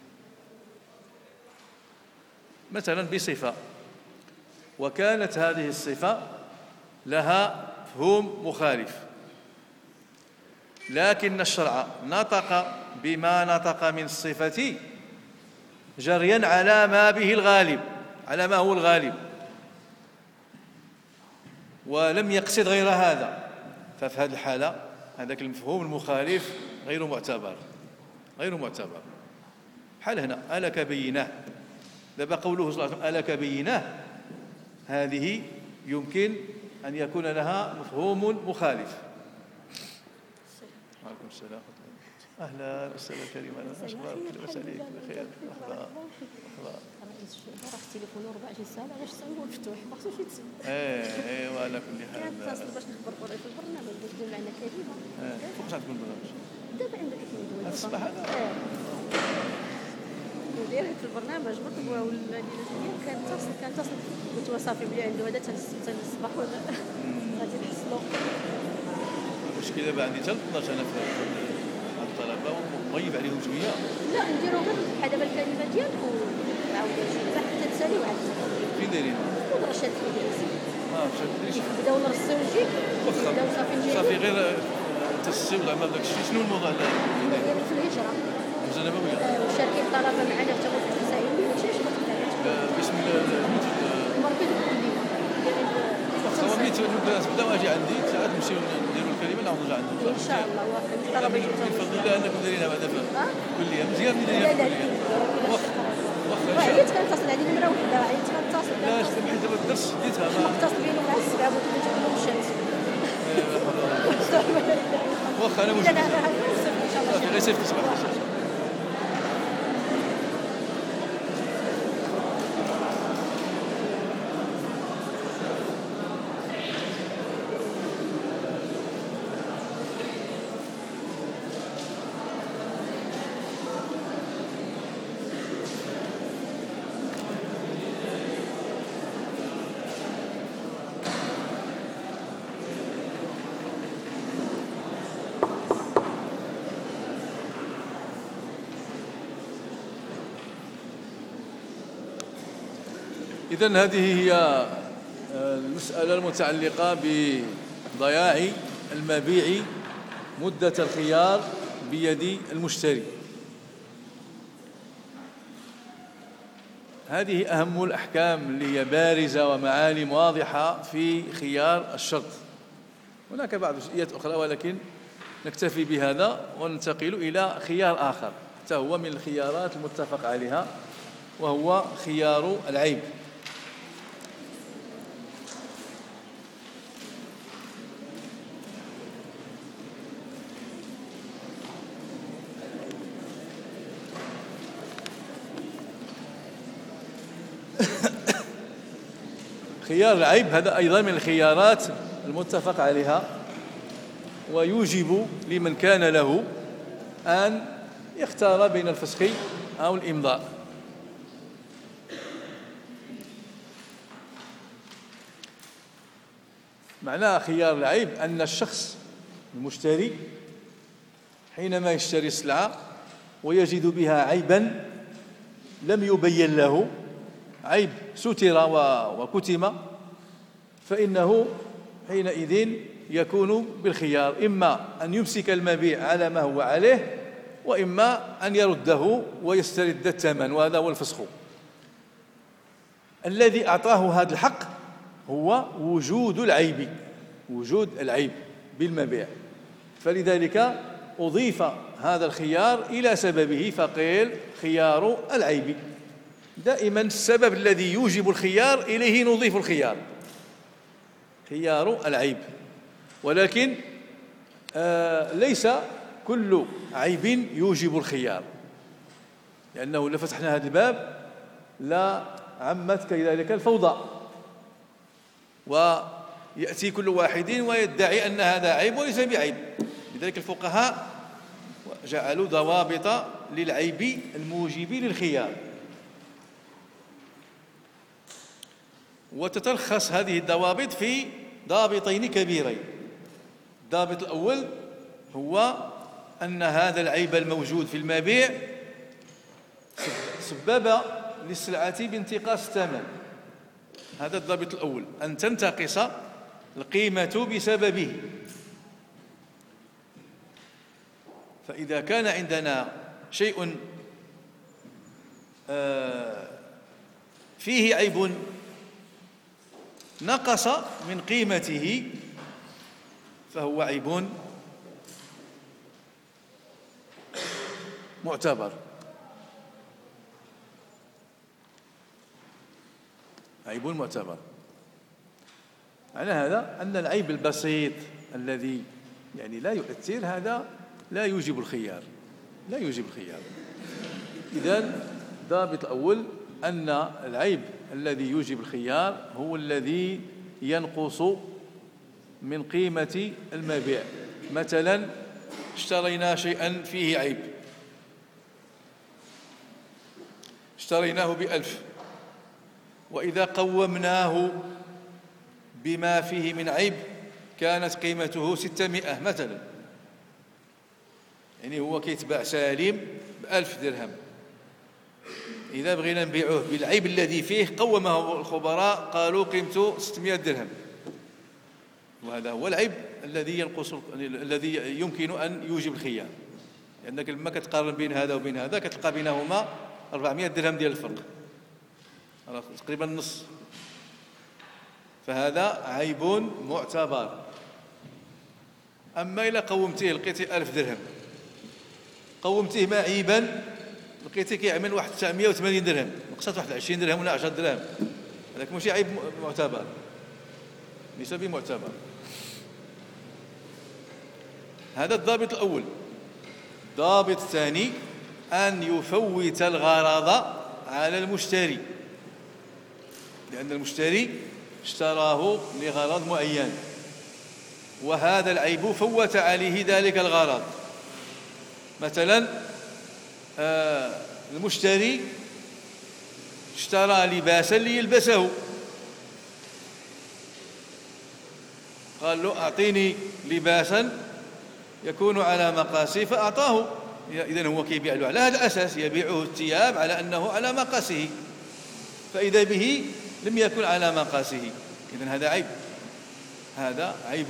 مثلا بصفة، وكانت هذه الصفة لها مفهوم مخالف، لكن الشرع نطق بما نطق من الصفة جريا على ما به الغالب، على ما هو الغالب، ولم يقصد غير هذا. ففي هذه الحالة هذاك المفهوم المخالف غير معتبر، غير معتبر. بحال هنا ألك بينة، دابا قوله صلى الله عليه وسلم ألك بينة، هذه يمكن أن يكون لها مفهوم مخالف. وعليكم السلام. أهلا أستاذ الكريم، أهلا أشكرك، لاباس عليك؟ بخير. مرحبا. رئيس الشعب راه التليفون 24 ساعه، علاش تصاوبوا مفتوح ما خصوش يتسمع. ايوا على كل حال كنتصل باش نخبركم في البرنامج باش تدير معنا كلمه. فوقاش غتكون البرنامج؟ دابا عندك كيدوي هاد الصباح هذا ندير في البرنامج مطلوب والمدينه ديال كنتصل قلت له صافي بلي عنده هذا تنستنى الصباح ولا غادي نحصلوا. المشكل دابا عندي حتى 12 انا في الطلبه ومغيب عليهم شويه. لا نديرو غير بحال دابا الكلمه ديالك ونعاودو شي حتى تسالي واحد. فين دايرين؟ ودرشات في الدرس. مشات ليش؟ بداو نرسيو وجيك. واخا بداو صافي غير تسيب زعما داك الشيء. شنو الموضوع ديالو في الهجره. الهجره النبويه. وشاركين الطلبه معنا في تغوط الحسين وشي باسم المربي الكليه. واخا هو ملي تبداو اجي عندي ساعات نمشيو نديروا الكلمه نعاودوا نرجع عندكم. ان شاء الله الطلبه يجوا. بفضل الله انكم دايرينها بعدا في الكليه مزيان. اللي دايرينها في الكليه واخا وعيت كنتصل على نمره وحده، عيت كنتصل. لا حيت دابا الدرس ديتها متصلين مع السبعه وتجيبوا الشمس. واخا انا موجود. ان شاء الله غير صيفط صباح الخير. إذن هذه هي المسألة المتعلقة بضياع المبيع مدة الخيار بيد المشتري. هذه أهم الأحكام اللي هي بارزة ومعالم واضحة في خيار الشرط. هناك بعض جزئيات أخرى ولكن نكتفي بهذا وننتقل إلى خيار آخر حتى هو من الخيارات المتفق عليها، وهو خيار العيب. خيار العيب هذا أيضا من الخيارات المتفق عليها، ويوجب لمن كان له أن يختار بين الفسخ أو الإمضاء. معنى خيار العيب أن الشخص المشتري حينما يشتري السلعة ويجد بها عيبا لم يبين له، عيب ستر وكتم، فإنه حينئذ يكون بالخيار، إما أن يمسك المبيع على ما هو عليه، وإما أن يرده ويسترد الثمن، وهذا هو الفسخ. الذي أعطاه هذا الحق هو وجود العيب، وجود العيب بالمبيع، فلذلك أضيف هذا الخيار إلى سببه فقيل خيار العيب. دائما السبب الذي يوجب الخيار إليه نضيف الخيار، خيار العيب. ولكن ليس كل عيب يوجب الخيار، لأنه لو فتحنا هذا الباب لا عمت كذلك الفوضى، ويأتي كل واحد ويدعي أن هذا عيب وليس بعيب. لذلك الفقهاء جعلوا ضوابط للعيب الموجب للخيار، وتتلخص هذه الضوابط في ضابطين كبيرين. الضابط الأول هو أن هذا العيب الموجود في المبيع سبب للسلعة بانتقاص الثمن. هذا الضابط الأول، أن تنتقص القيمة بسببه. فإذا كان عندنا شيء فيه عيب نقص من قيمته فهو عيب معتبر. عيب معتبر. على هذا أن العيب البسيط الذي يعني لا يؤثر هذا لا يوجب الخيار، لا يوجب الخيار. إذن الضابط الأول أن العيب الذي يوجب الخيار هو الذي ينقص من قيمة المبيع. مثلا اشترينا شيئا فيه عيب، اشتريناه ب1,000، وإذا قومناه بما فيه من عيب كانت قيمته 600 مثلا، يعني هو كيتباع سالم ب1,000 درهم. إذا بغينا نبيعوه بالعيب الذي فيه قومه الخبراء قالوا قيمته 600 درهم، وهذا هو العيب الذي ينقص، الذي يمكن أن يوجب الخيار، لأنك لما كتقارن بين هذا وبين هذا كتلقى بينهما 400 درهم ديال الفرق، تقريبا النص. فهذا عيب معتبر. أما إلا قومتيه لقيتي 1000 درهم، قومتيه معيبا لقيتي كيعمل واحد 980 درهم، نقصت واحد 20 درهم ولا 10 درهم، هذاك ماشي عيب معتبر، ليس بمعتبر. هذا الضابط الأول. الضابط الثاني أن يفوت الغرض على المشتري، لأن المشتري اشتراه لغرض معين، وهذا العيب فوت عليه ذلك الغرض. مثلا المشتري اشترى لباسا ليلبسه، قال له أعطيني لباسا يكون على مقاسي فأعطاه. إذن هو كيبيع له على هذا الأساس، يبيعه الثياب على أنه على مقاسه، فإذا به لم يكن على مقاسه، إذن هذا عيب، هذا عيب.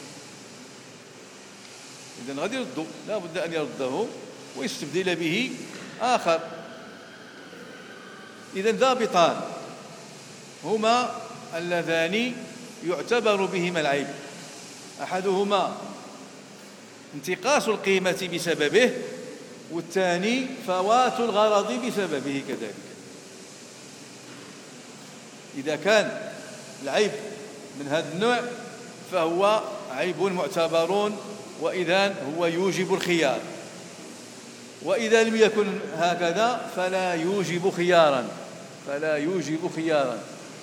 إذن غادي يرده، لا بد أن يرده ويستبدل به آخر. إذن ضابطان هما اللذان يعتبر بهما العيب، أحدهما انتقاص القيمة بسببه، والثاني فوات الغرض بسببه كذلك. إذا كان العيب من هذا النوع فهو عيب معتبر، وإذن هو يوجب الخيار. وإذا لم يكن هكذا فلا يوجب خيارا، فلا يوجب خيارا.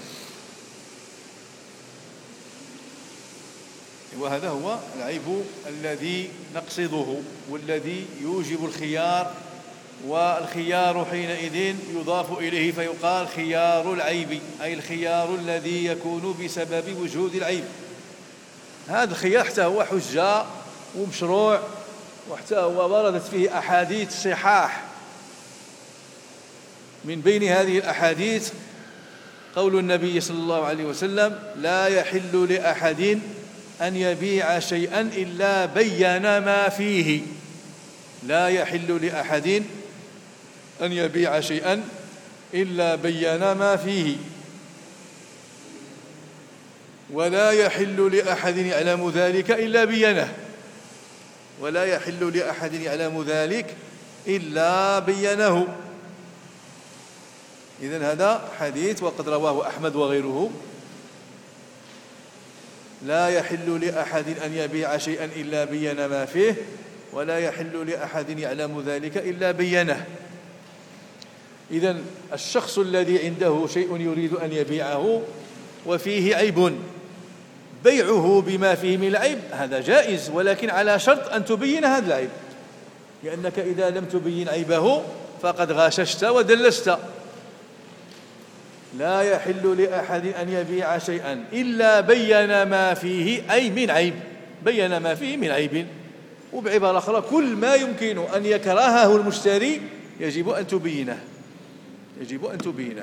وهذا هو العيب الذي نقصده والذي يوجب الخيار. والخيار حينئذ يضاف إليه فيقال خيار العيب، أي الخيار الذي يكون بسبب وجود العيب. هذا الخيار حتى هو حجة ومشروع، وحتى هو وردت فيه أحاديث صحاح. من بين هذه الأحاديث قول النبي صلى الله عليه وسلم: لا يحل لأحد أن يبيع شيئا إلا بين ما فيه. لا يحل لأحد أن يبيع شيئا إلا بين ما فيه، ولا يحل لأحد يعلم ذلك إلا بينه، ولا يحل لأحد يعلم ذلك إلا بينه. إذن هذا حديث وقد رواه أحمد وغيره. لا يحل لأحد أن يبيع شيئا إلا بين ما فيه، ولا يحل لأحد يعلم ذلك إلا بينه. إذن الشخص الذي عنده شيء يريد أن يبيعه وفيه عيب، بيعه بما فيه من العيب هذا جائز، ولكن على شرط أن تبين هذا العيب، لأنك إذا لم تبين عيبه فقد غاششت ودلست. لا يحل لأحد أن يبيع شيئا إلا بين ما فيه أي من عيب، بين ما فيه من عيب. وبعبارة أخرى كل ما يمكن أن يكرهه المشتري يجب أن تبينه، يجب أن تبينه.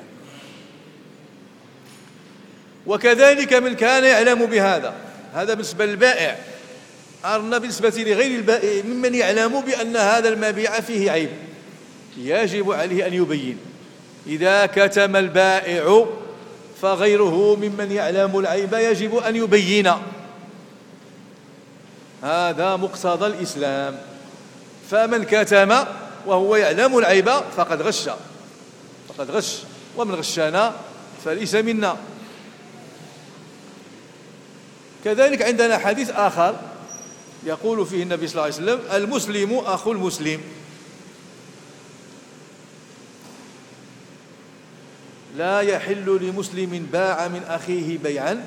وكذلك من كان يعلم بهذا، هذا بالنسبة للبائع. أرنا بالنسبة لغير البائع ممن يعلم بأن هذا المبيع فيه عيب يجب عليه أن يبين. إذا كتم البائع فغيره ممن يعلم العيب يجب أن يبين. هذا مقتضى الإسلام. فمن كتم وهو يعلم العيب فقد غش، فقد غش، ومن غشنا فليس منا. كذلك عندنا حديث آخر يقول فيه النبي صلى الله عليه وسلم: المسلم أخو المسلم. لا يحل لمسلم باع من أخيه بيعا،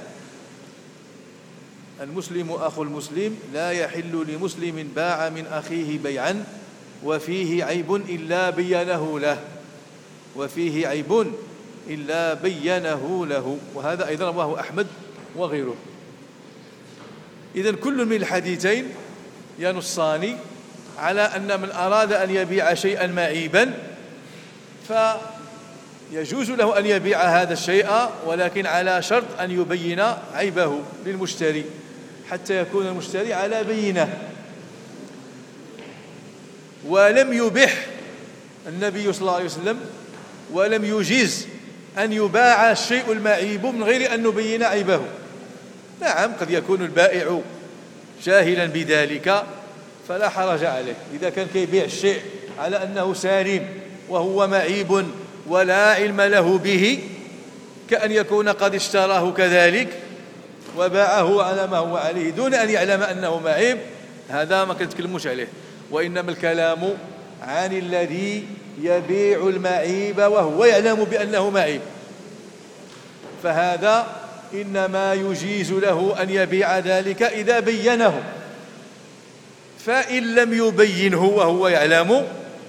المسلم أخو المسلم لا يحل لمسلم باع من أخيه بيعا وفيه عيب إلا بينه له، وفيه عيب إلا بينه له. وهذا أيضا رواه أحمد وغيره. إذن كل من الحديثين ينصان على أن من أراد أن يبيع شيئا معيبا فيجوز له أن يبيع هذا الشيء، ولكن على شرط أن يبين عيبه للمشتري حتى يكون المشتري على بينة. ولم يبح النبي صلى الله عليه وسلم ولم يجيز أن يباع الشيء المعيب من غير أن نبين عيبه. نعم قد يكون البائع جاهلا بذلك فلا حرج عليه، إذا كان كيبيع الشيء على أنه سليم وهو معيب ولا علم له به، كأن يكون قد اشتراه كذلك وباعه على ما هو عليه دون أن يعلم أنه معيب، هذا ما كنتكلموش عليه. وإنما الكلام عن الذي يبيع المعيب وهو يعلم بأنه معيب، فهذا إنما يجيز له أن يبيع ذلك إذا بينه. فإن لم يبينه وهو يعلم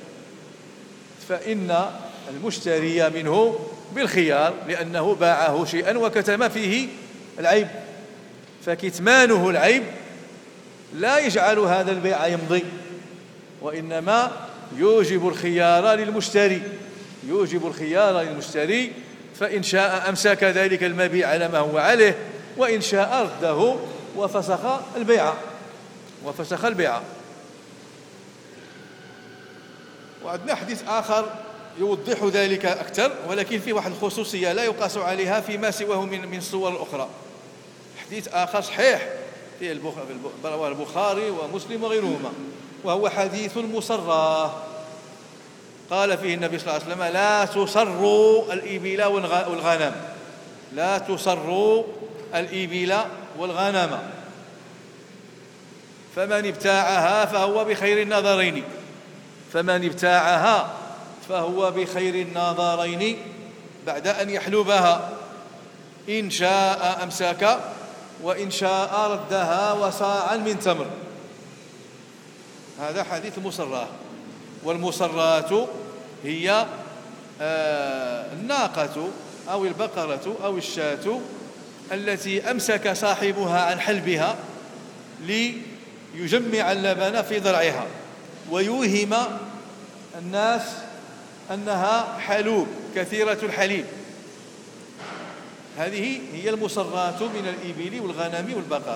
فإن المشتري منه بالخيار، لأنه باعه شيئا وكتم فيه العيب، فكتمانه العيب لا يجعل هذا البيع يمضي، وإنما يوجب الخيار للمشتري، يوجب الخيار للمشتري. فإن شاء أمسك ذلك المبيع على ما هو عليه، وإن شاء رده وفسخ البيع، وفسخ البيع. وعندنا حديث آخر يوضح ذلك أكثر، ولكن فيه واحد الخصوصية لا يقاس عليها فيما سواه من الصور الأخرى. حديث آخر صحيح في البخاري ومسلم وغيرهما، وهو حديث المصرة. قال فيه النبي صلى الله عليه وسلم: لا تصروا الإبل والغنم، لا تصروا الإبل والغنم، فمن ابتاعها فهو بخير النظرين، فمن ابتاعها فهو بخير النظرين بعد أن يحلبها، إن شاء أمسك وإن شاء ردها وصاعا من تمر. هذا حديث المصرات. والمصرات هي الناقة أو البقرة أو الشاة التي أمسك صاحبها عن حلبها ليجمع اللبن في ضرعها ويوهم الناس أنها حلوب كثيرة الحليب. هذه هي المصرات من الإبل والغنم والبقر.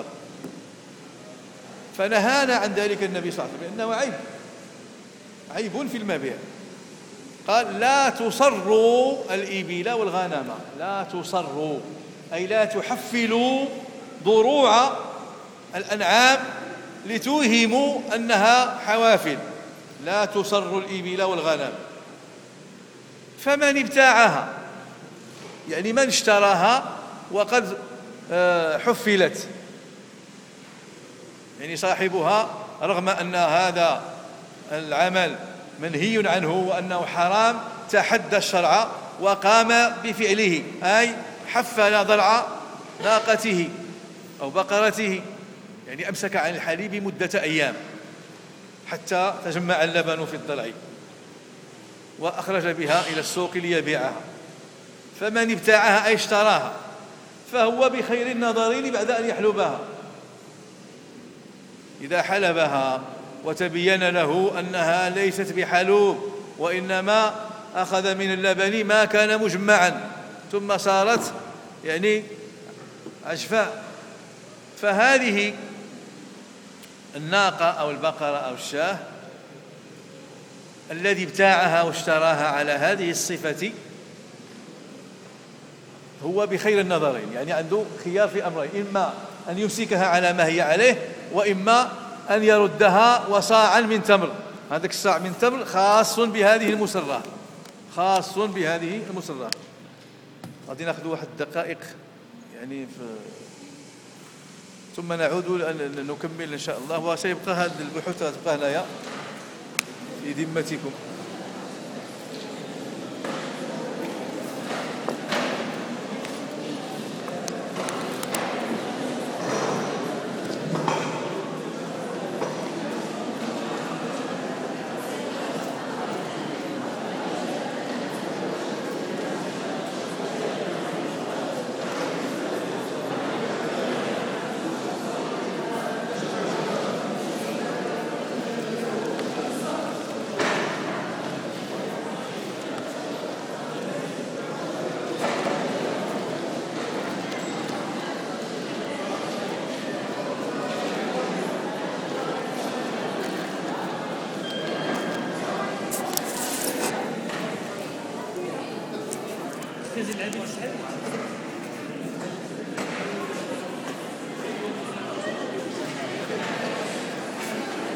فنهانا عن ذلك النبي صلى الله عليه وسلم، لأنه عيب في المبيع. قال: لا تصروا الإبل والغنم، لا تصروا أي لا تحفلوا ضروع الأنعام لتوهموا أنها حوافل، لا تصروا الإبل والغنم. فمن ابتاعها يعني من اشتراها وقد حفلت، يعني صاحبها رغم أن هذا العمل منهي عنه وأنه حرام تحدى الشرع وقام بفعله، أي حفل ضلع ناقته أو بقرته، يعني أمسك عن الحليب مدة أيام حتى تجمع اللبن في الضلع، وأخرج بها إلى السوق ليبيعها. فمن ابتاعها أي اشتراها فهو بخير النظرين بعد أن يحلبها. إذا حلبها وتبين له أنها ليست بحلوب وإنما أخذ من اللبن ما كان مجمعا ثم صارت يعني عجفاء، فهذه الناقة أو البقرة أو الشاة الذي ابتاعها واشتراها على هذه الصفة هو بخير النظرين، يعني عنده خيار في أمرين: إما أن يمسكها على ما هي عليه، وإما أن يردها وصاعا من تمر. هذاك الصاع من تمر خاص بهذه المسرة، خاص بهذه المسرة. غادي ناخذ واحد الدقائق يعني ثم نعود نكمل إن شاء الله، وسيبقى هذه البحوث تبقى هنايا في ذمتكم. كازي العادي